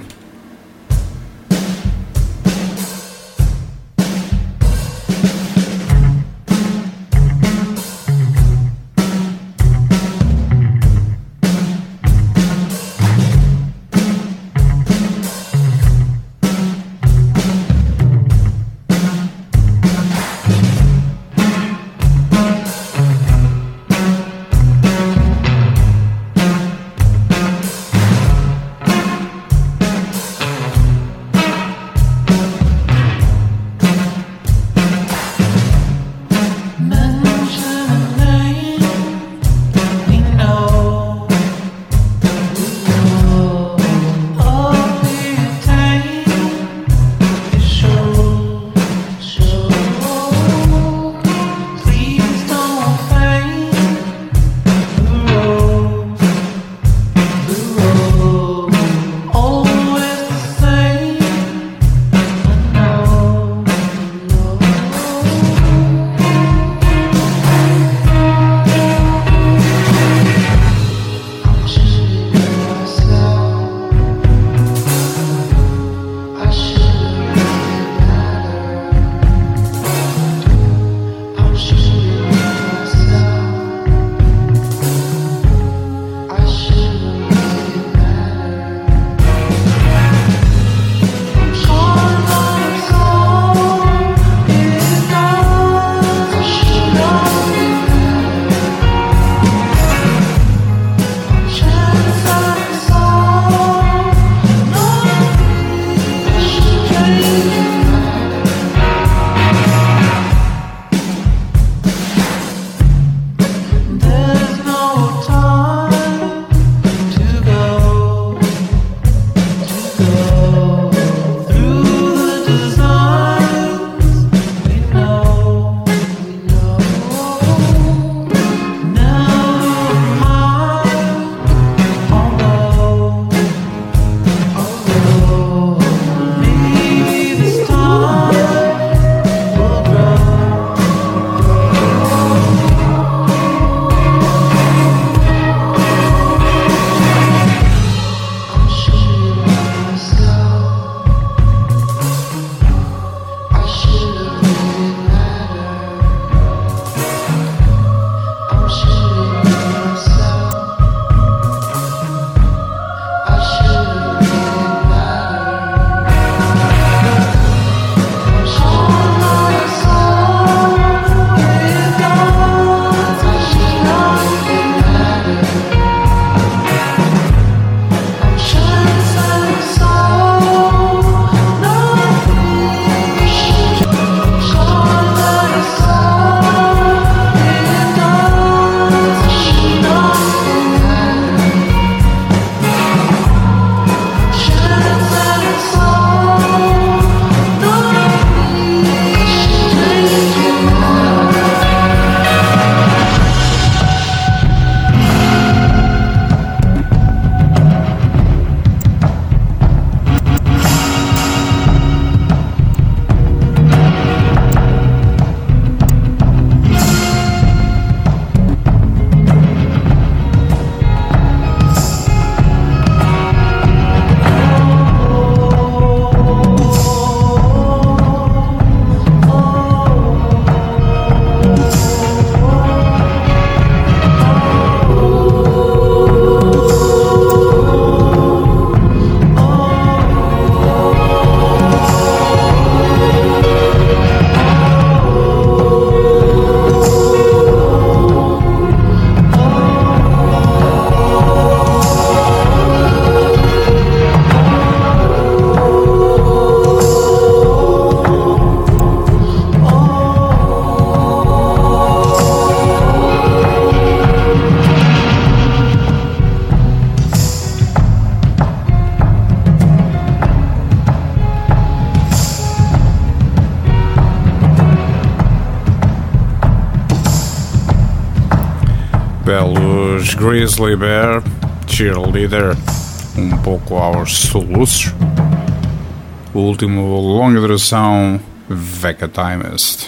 Belos Grizzly Bear, Cheerleader, um pouco aos soluços. O último longa duração, Vecatimist.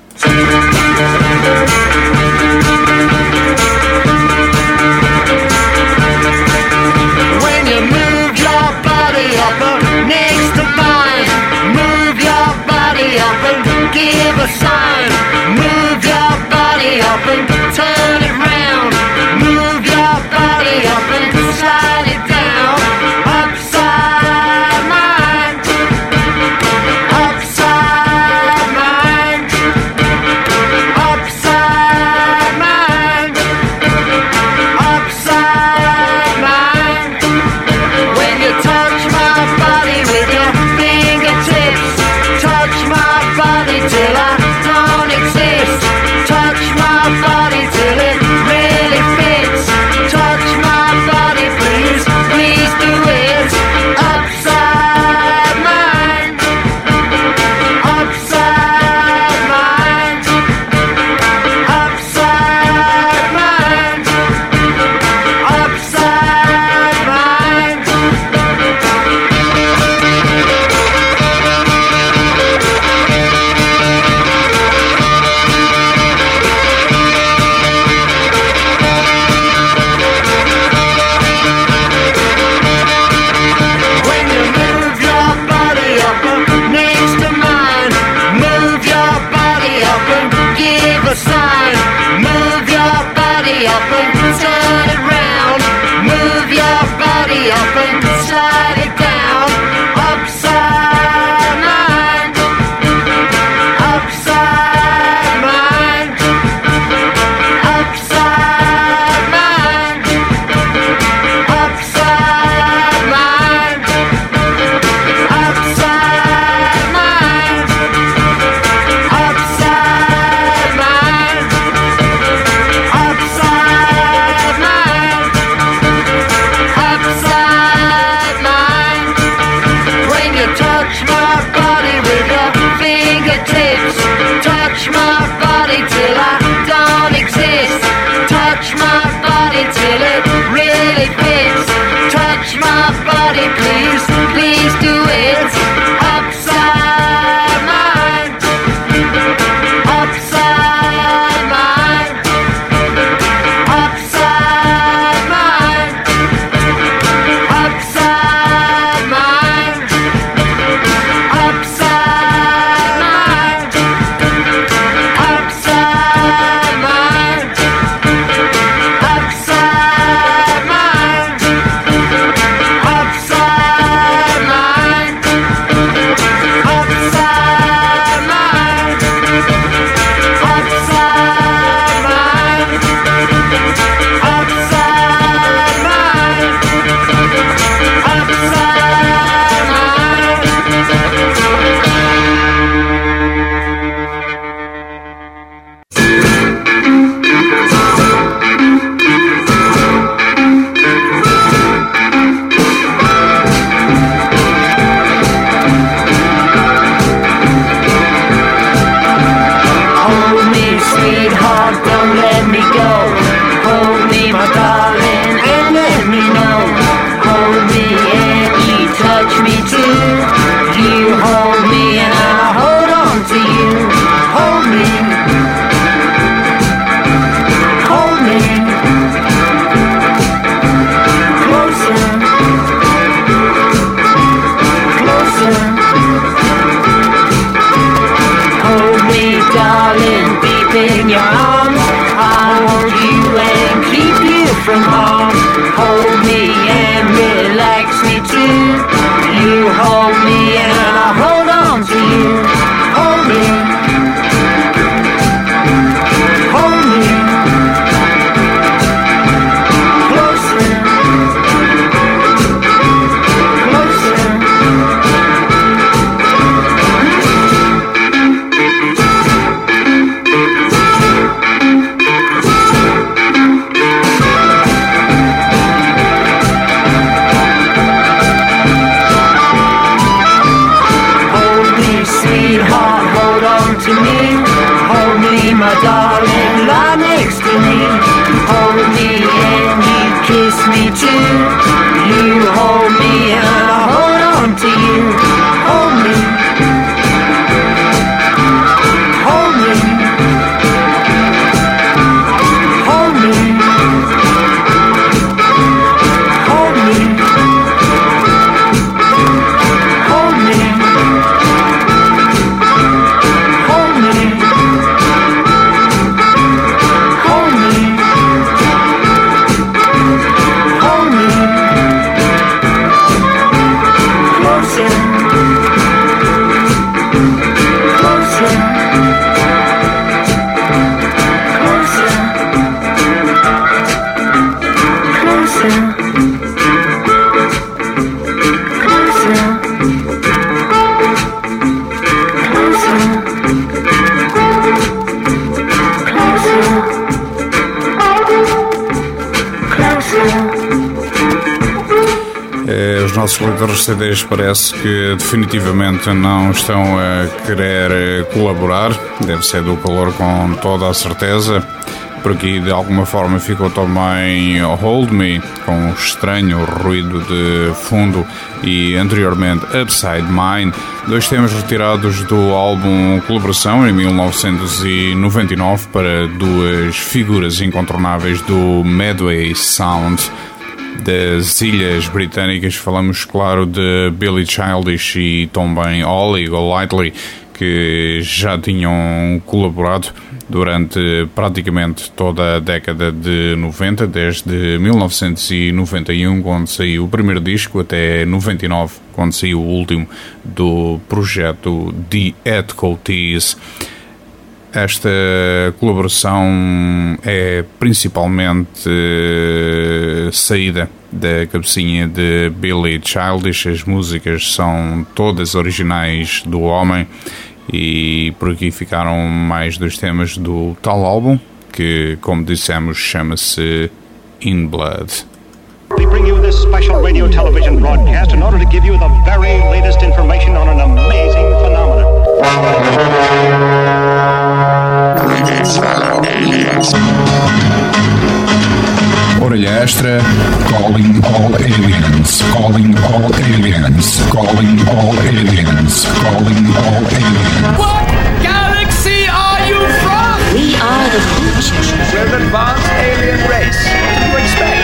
When you move your body up next to mine, move your body up and give a sign. Move your body up and turn it round. Move your body up and slide it down. Upside mine, upside mine, upside mine, upside mine. When you touch my body with your fingertips, touch my body till I don't exist. Touch my body till it really fits. Touch my body, please, please do it. Upside mine, upside mine, upside mine, upside mine. When you move your body up next to mine, move your body up and give a sign. Move your body up and turn it round. Move your body up and slide it down. Upside mine, upside mine, upside mine, upside mine, upside mine, upside mine, upside mine, upside mine. When you touch my body with your fingertips, touch my body till I don't exist. Touch my body till it really fits. Touch my body, please, please do it. Upside mine, upside mine, upside mine, upside mine, upside mine, upside mine, upside mine, upside mine, upside mine, upside mine, upside mine, hold me, sweetheart, don't let me go. Hold me, my darling, and let me know. Hold me and you touch me too. You hold me and I'll hold on to you. Hold me, hold me, closer, closer. Hold me, darling, deep in your arms. I'll hold you and keep you from harm. Hold me and relax me too. You hold me and I'll hold on to you. Hold me, hold me, closer, closer. to me. Hold me, my darling, lie next to me. Hold me too. You hold me and I hold on to you. Hold me. Hold me. Hold me. Hold me. Hold me. Hold me. Hold me. Hold me. Closer. Closer. Closer. Closer. Closer. Eh, Os nossos leitores de C Ds parece que definitivamente não estão a querer eh, colaborar. Deve ser do calor, com toda a certeza. Por aqui de alguma forma ficou também Hold Me, com um estranho ruído de fundo, e anteriormente Upside Mine, dois temas retirados do álbum Colaboração em mil novecentos e noventa e nove para duas figuras incontornáveis do Medway Sound das Ilhas Britânicas. Falamos, claro, de Billy Childish e também Ollie Golightly, que já tinham colaborado durante praticamente toda a década de noventa, desde mil novecentos e noventa e um, quando saiu o primeiro disco, até noventa e nove, quando saiu o último do projeto The Echoes. Esta colaboração é principalmente uh, saída da cabecinha de Billy Childish. As músicas são todas originais do homem, e por aqui ficaram mais dois temas do tal álbum, que, como dissemos, chama-se In Blood. We bring you this special radio television broadcast in order to give you the very latest information on an amazing phenomenon. Orelha extra, calling all aliens, calling all aliens, calling all aliens, calling all aliens. What galaxy are you from? We are the future. We're an advanced alien race. What do you expect?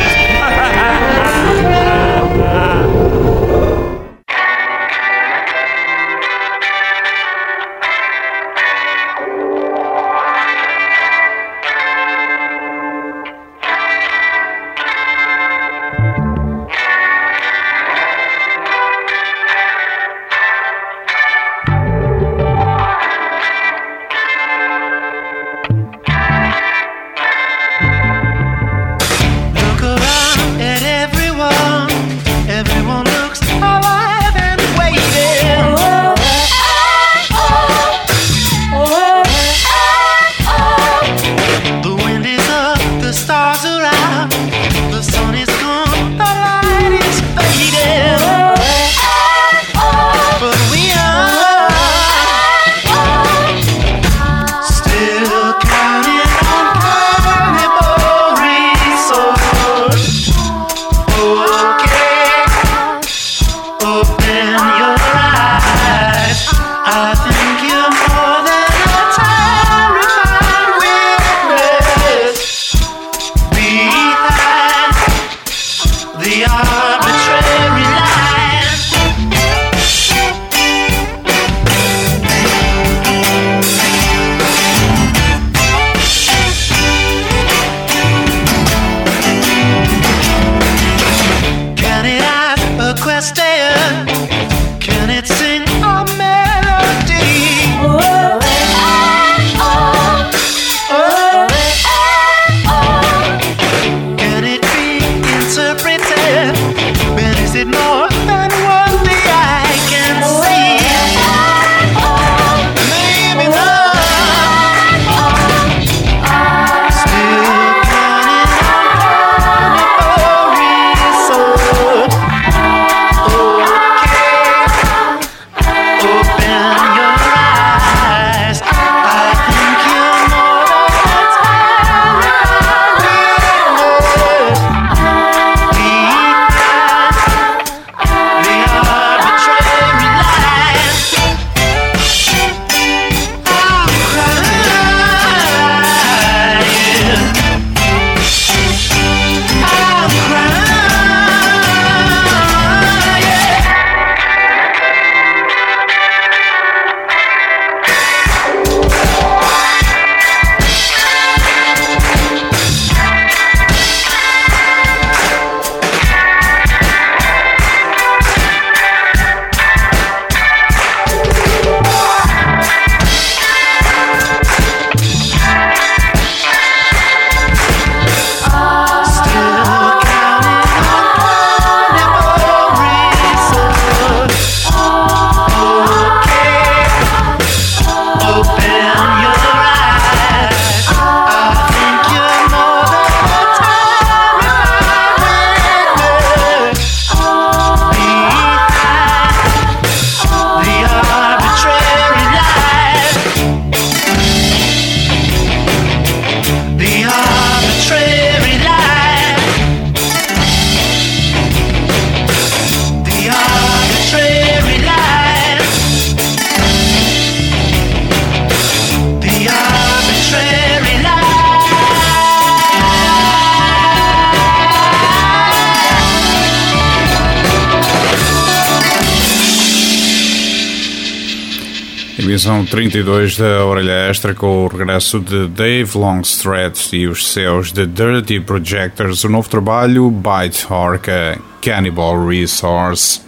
Emissão trinta e dois da Orelha Extra, com o regresso de Dave Longstreth e os seus The Dirty Projectors, o novo trabalho Bite Orca, Cannibal Resource.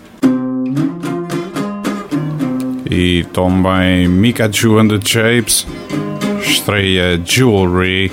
E também Mikachu and the Shapes, estreia Jewelry.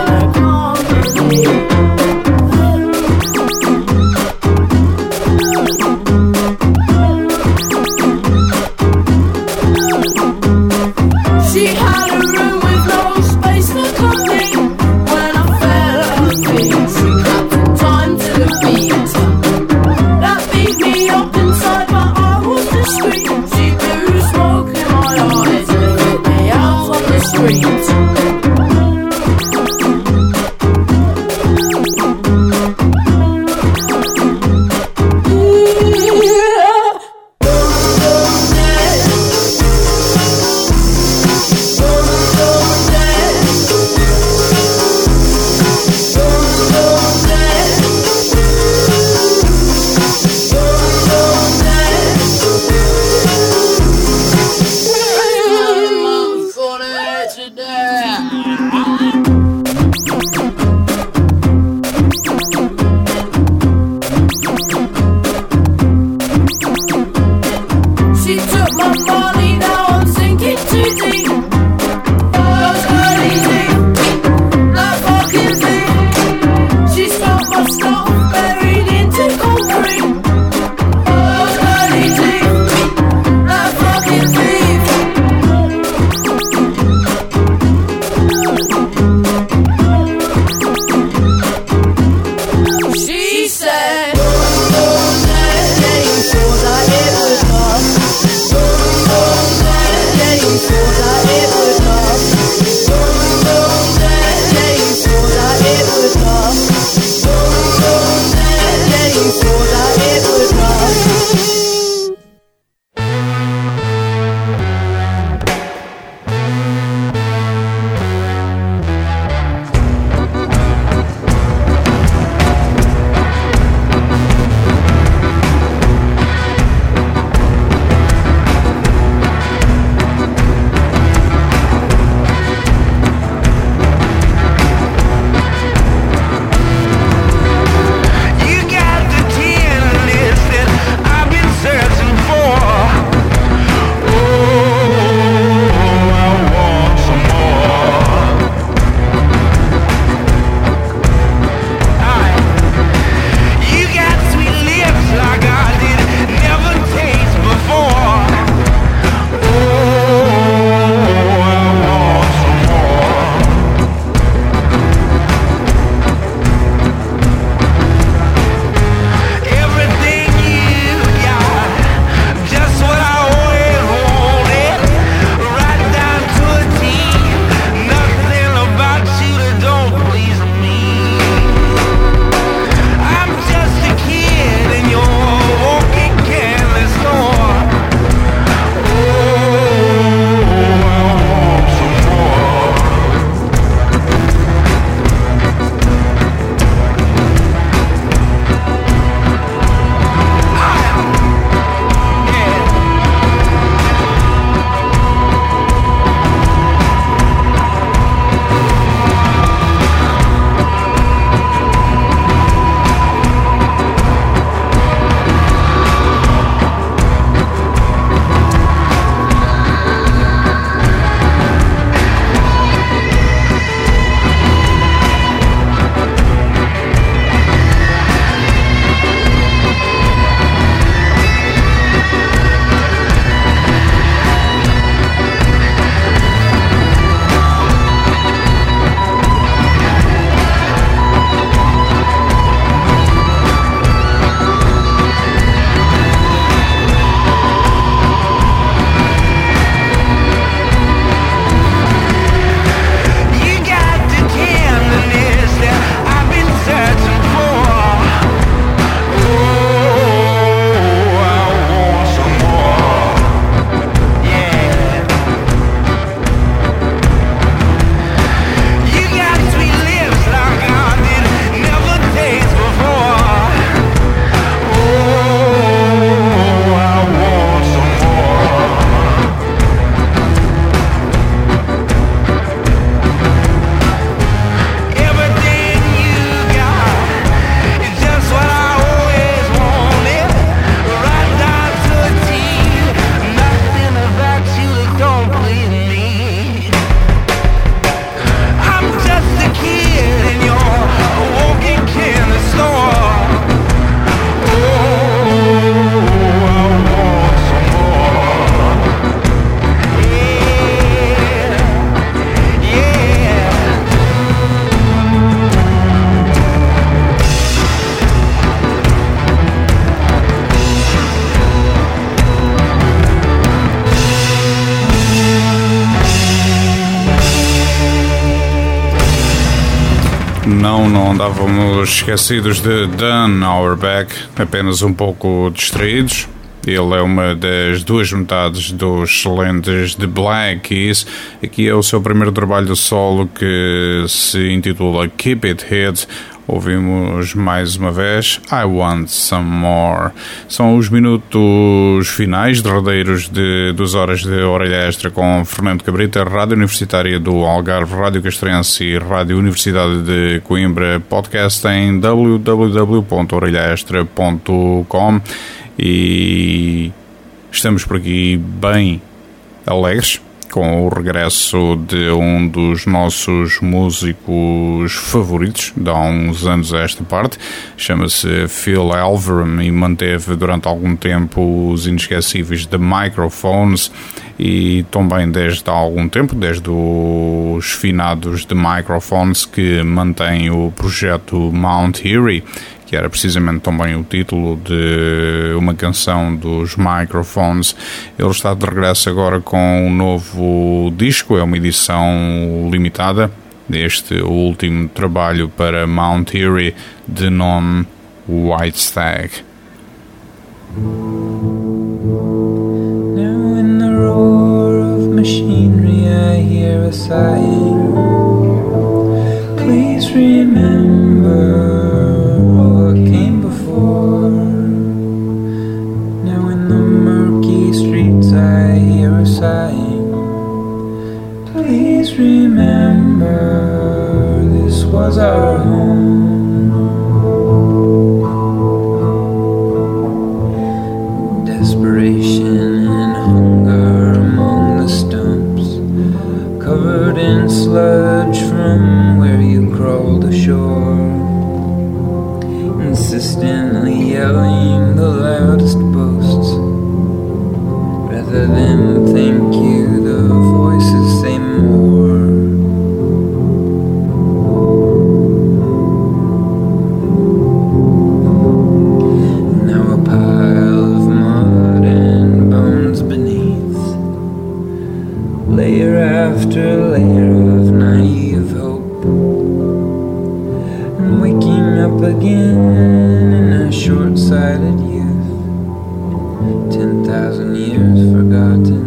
Thank you. não andávamos esquecidos de Dan Auerbach, apenas um pouco distraídos. Ele é uma das duas metades dos excelentes The Black Keys. Aqui é o seu primeiro trabalho solo, que se intitula Keep It Hid. Ouvimos mais uma vez I Want Some More. São os minutos finais, derradeiros de duas horas de Orelha Extra com Fernando Cabrita, Rádio Universitária do Algarve, Rádio Castrense e Rádio Universidade de Coimbra. Podcast em w w w ponto orelha extra ponto com. E estamos por aqui bem alegres com o regresso de um dos nossos músicos favoritos de há uns anos a esta parte. Chama-se Phil Elverum e manteve durante algum tempo os inesquecíveis The Microphones, e também desde há algum tempo, desde os finados The Microphones, que mantém o projeto Mount Eerie, que era precisamente também o título de uma canção dos Microphones. Ele está de regresso agora com um novo disco, é uma edição limitada deste último trabalho para Mount Eerie, de nome White Stag. Now in the roar of machinery I hear a sighing. Please remember came before. Now in the murky streets I hear a sighing. Please remember this was our home. Desperation and hunger among the stumps, covered in sludge from where you crawled ashore, insistently yelling the loudest boasts. Rather than thank you, the voices say more. Now a pile of mud and bones beneath, layer after layer of naive hope, and waking up again in a short-sighted youth, ten thousand years forgotten.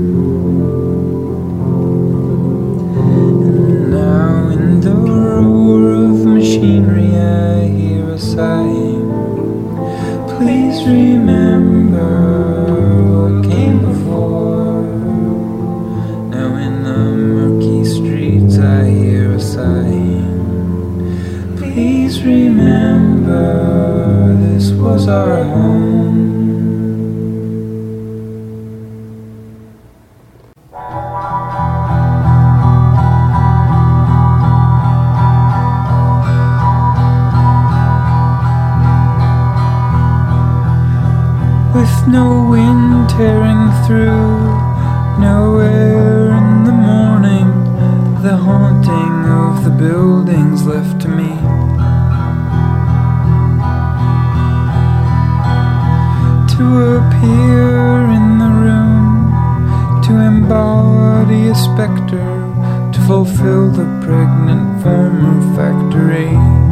And now in the roar of machinery I hear a sighing. Please remember what came before. Now in the murky streets I hear a sighing. Please remember this was our home. With no wind tearing through, no air in the morning, the haunting of the buildings left to me. To appear in the room, to embody a spectre, to fulfill the pregnant former factory.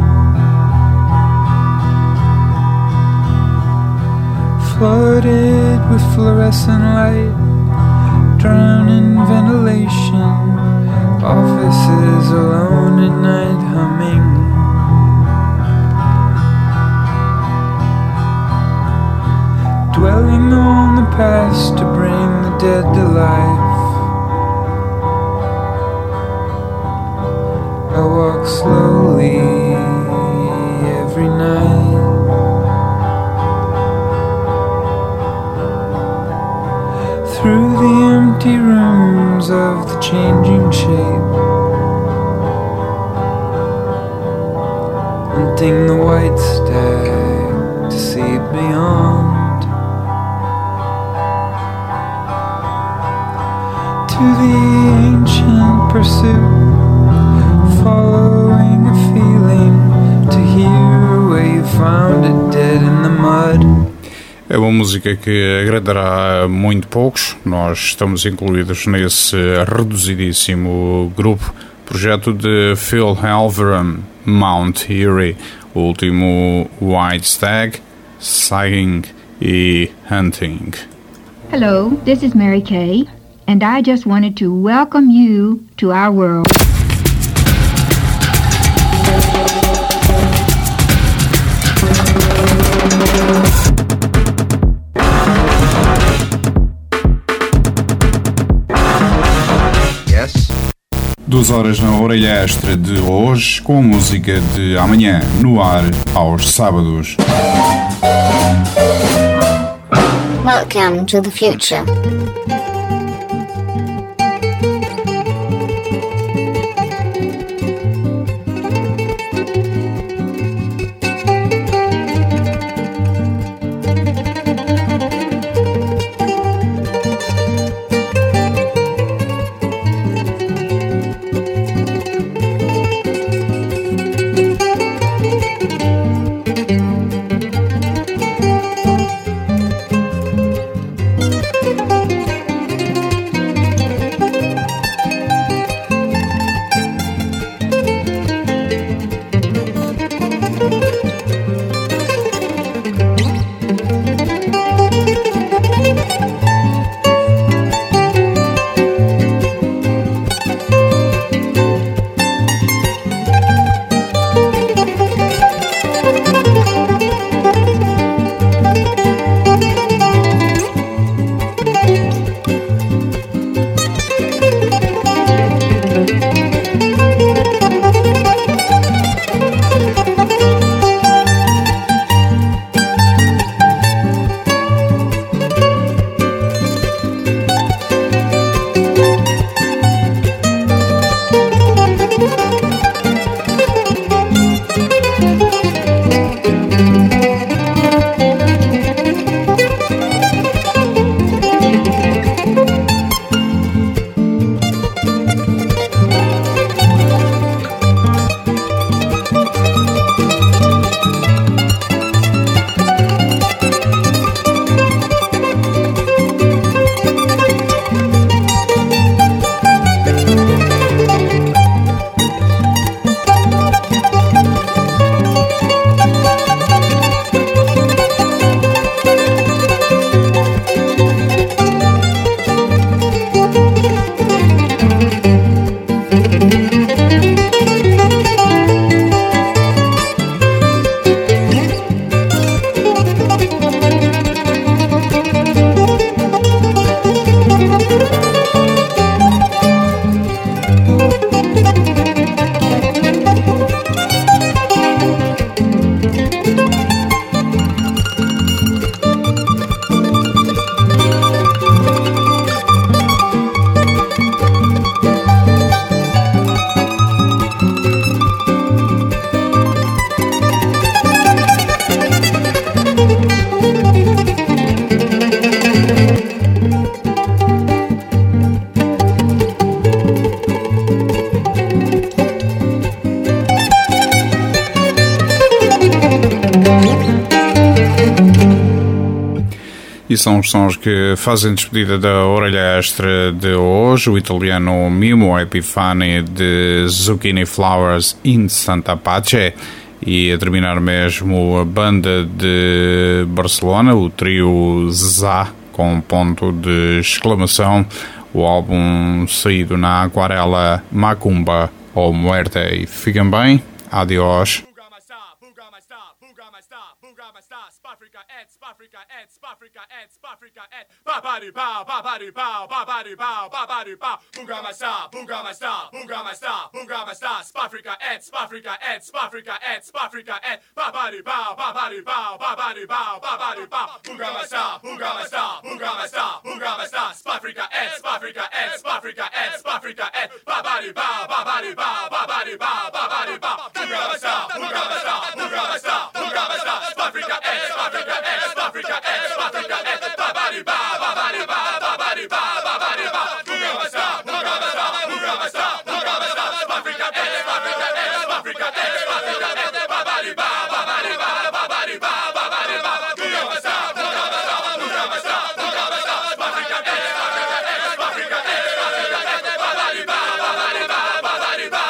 Flooded with fluorescent light, drowning ventilation, offices alone at night humming. Dwelling on the past to bring the dead to life. I walk slowly every night. Through the empty rooms of the changing shape, hunting the white stag to see beyond. To the ancient pursuit, following a feeling, to hear where you found it dead in the mud. É uma música que agradará a muito poucos. Nós estamos incluídos nesse reduzidíssimo grupo projeto de Phil Halvoran, Mount Erie, o último White Stag, Sighing e Hunting. Hello, this is Mary Kay, and I just wanted to welcome you to our world. Duas horas na orelha extra de hoje, com música de amanhã, no ar aos sábados. Welcome to the future. E são os sons que fazem despedida da orelha extra de hoje. O italiano Mimo Epifani de Zucchini Flowers in Santa Pace. E a terminar mesmo a banda de Barcelona, o trio Zá, com ponto de exclamação. O álbum saído na aquarela Macumba ou Muerte. E fiquem bem. Adiós. Babadi bow, babadi bow, babadi bow, babadi bow. Booga my star, booga my star, booga my star, booga my star. Spafrica et, Spafrica et, Spafrica et, Spafrica et. Babadi bow, babadi bow, babadi bow, babadi bow. Booga my star, booga my star, booga my star, booga my star. Spafrica et, Spafrica et, Spafrica et, Spafrica et. Babadi bow, babadi bow, babadi bow, babadi bow. Booga my star, booga my star, booga my star, booga my star. Spafrica et, Spafrica et, Spafrica et, Spafrica et. Babadi bow, babadi bow, babadi bow, babadi bow. Booga my star, booga my star, booga my star, booga my star. Spafrica et, Spafrica et, Spafrica et, Spafrica et. Babadi bow, babadi bow, babadi bow, babadi bow. Booga my star, booga my star, booga my star, booga my star. Spafrica et, Spafrica et, Spafrica et, Spafrica et. Babadi bow, babadi bow, babadi bow.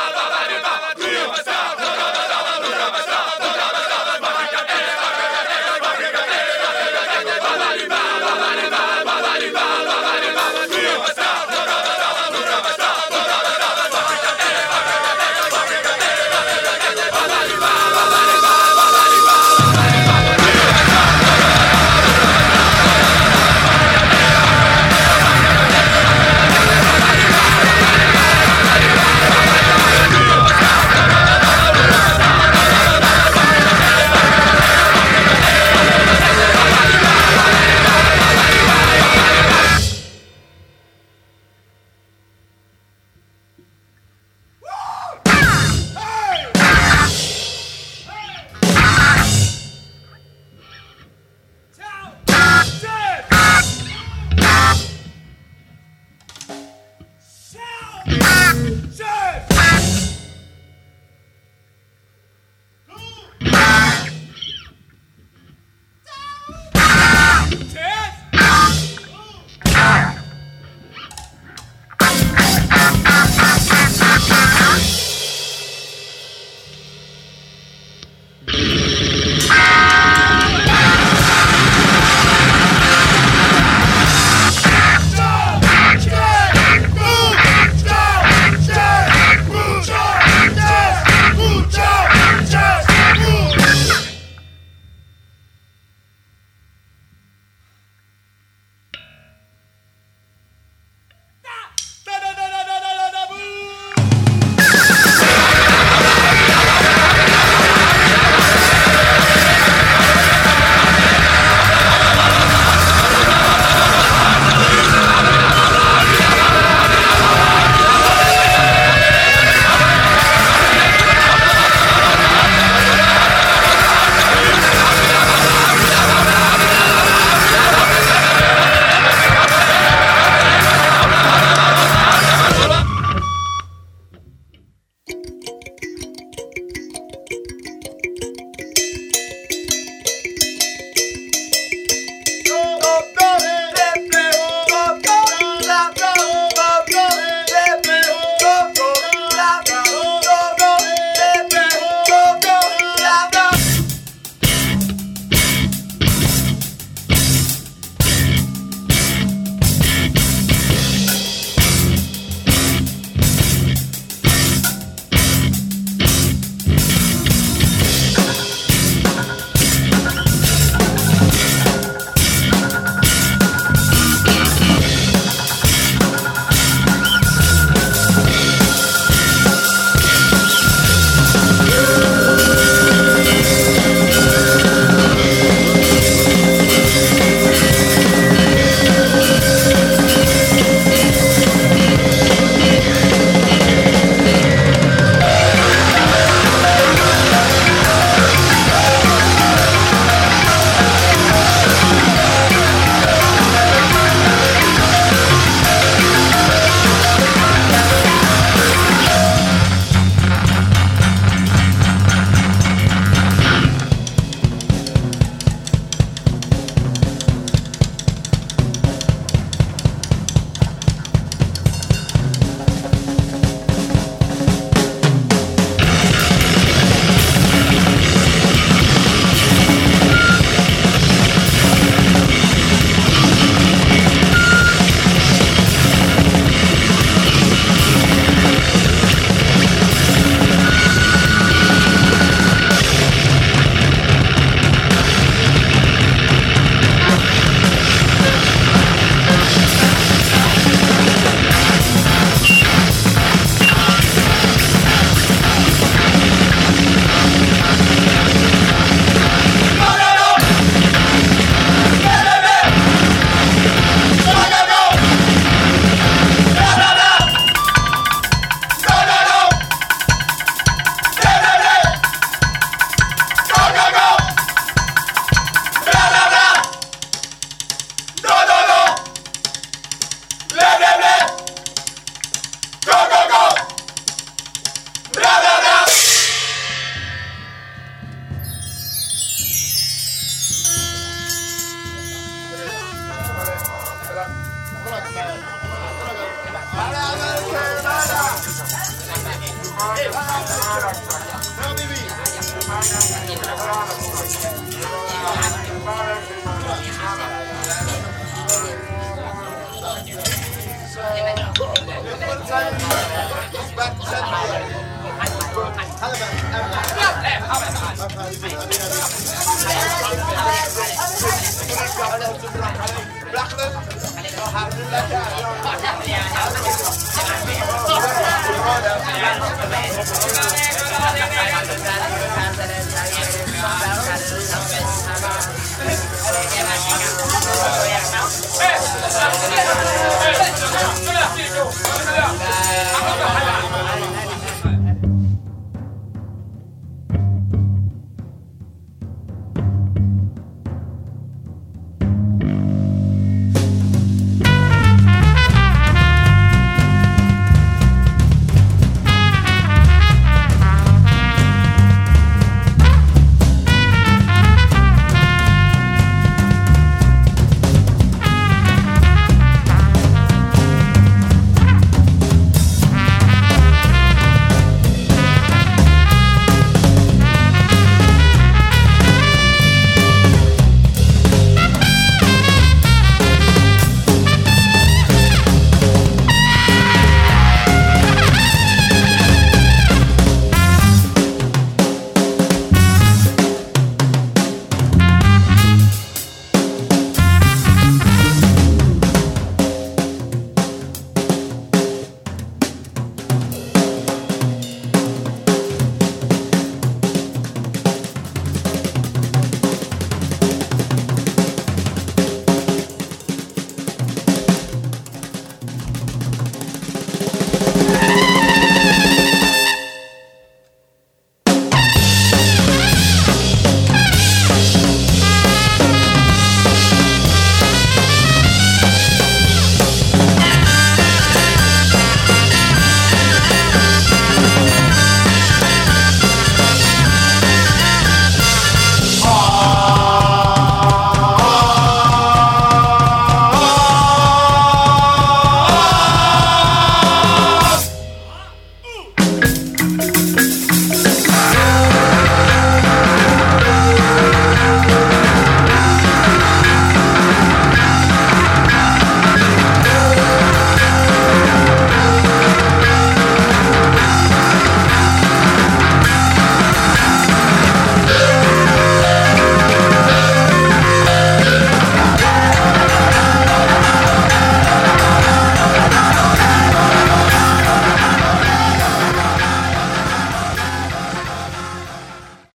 Hey,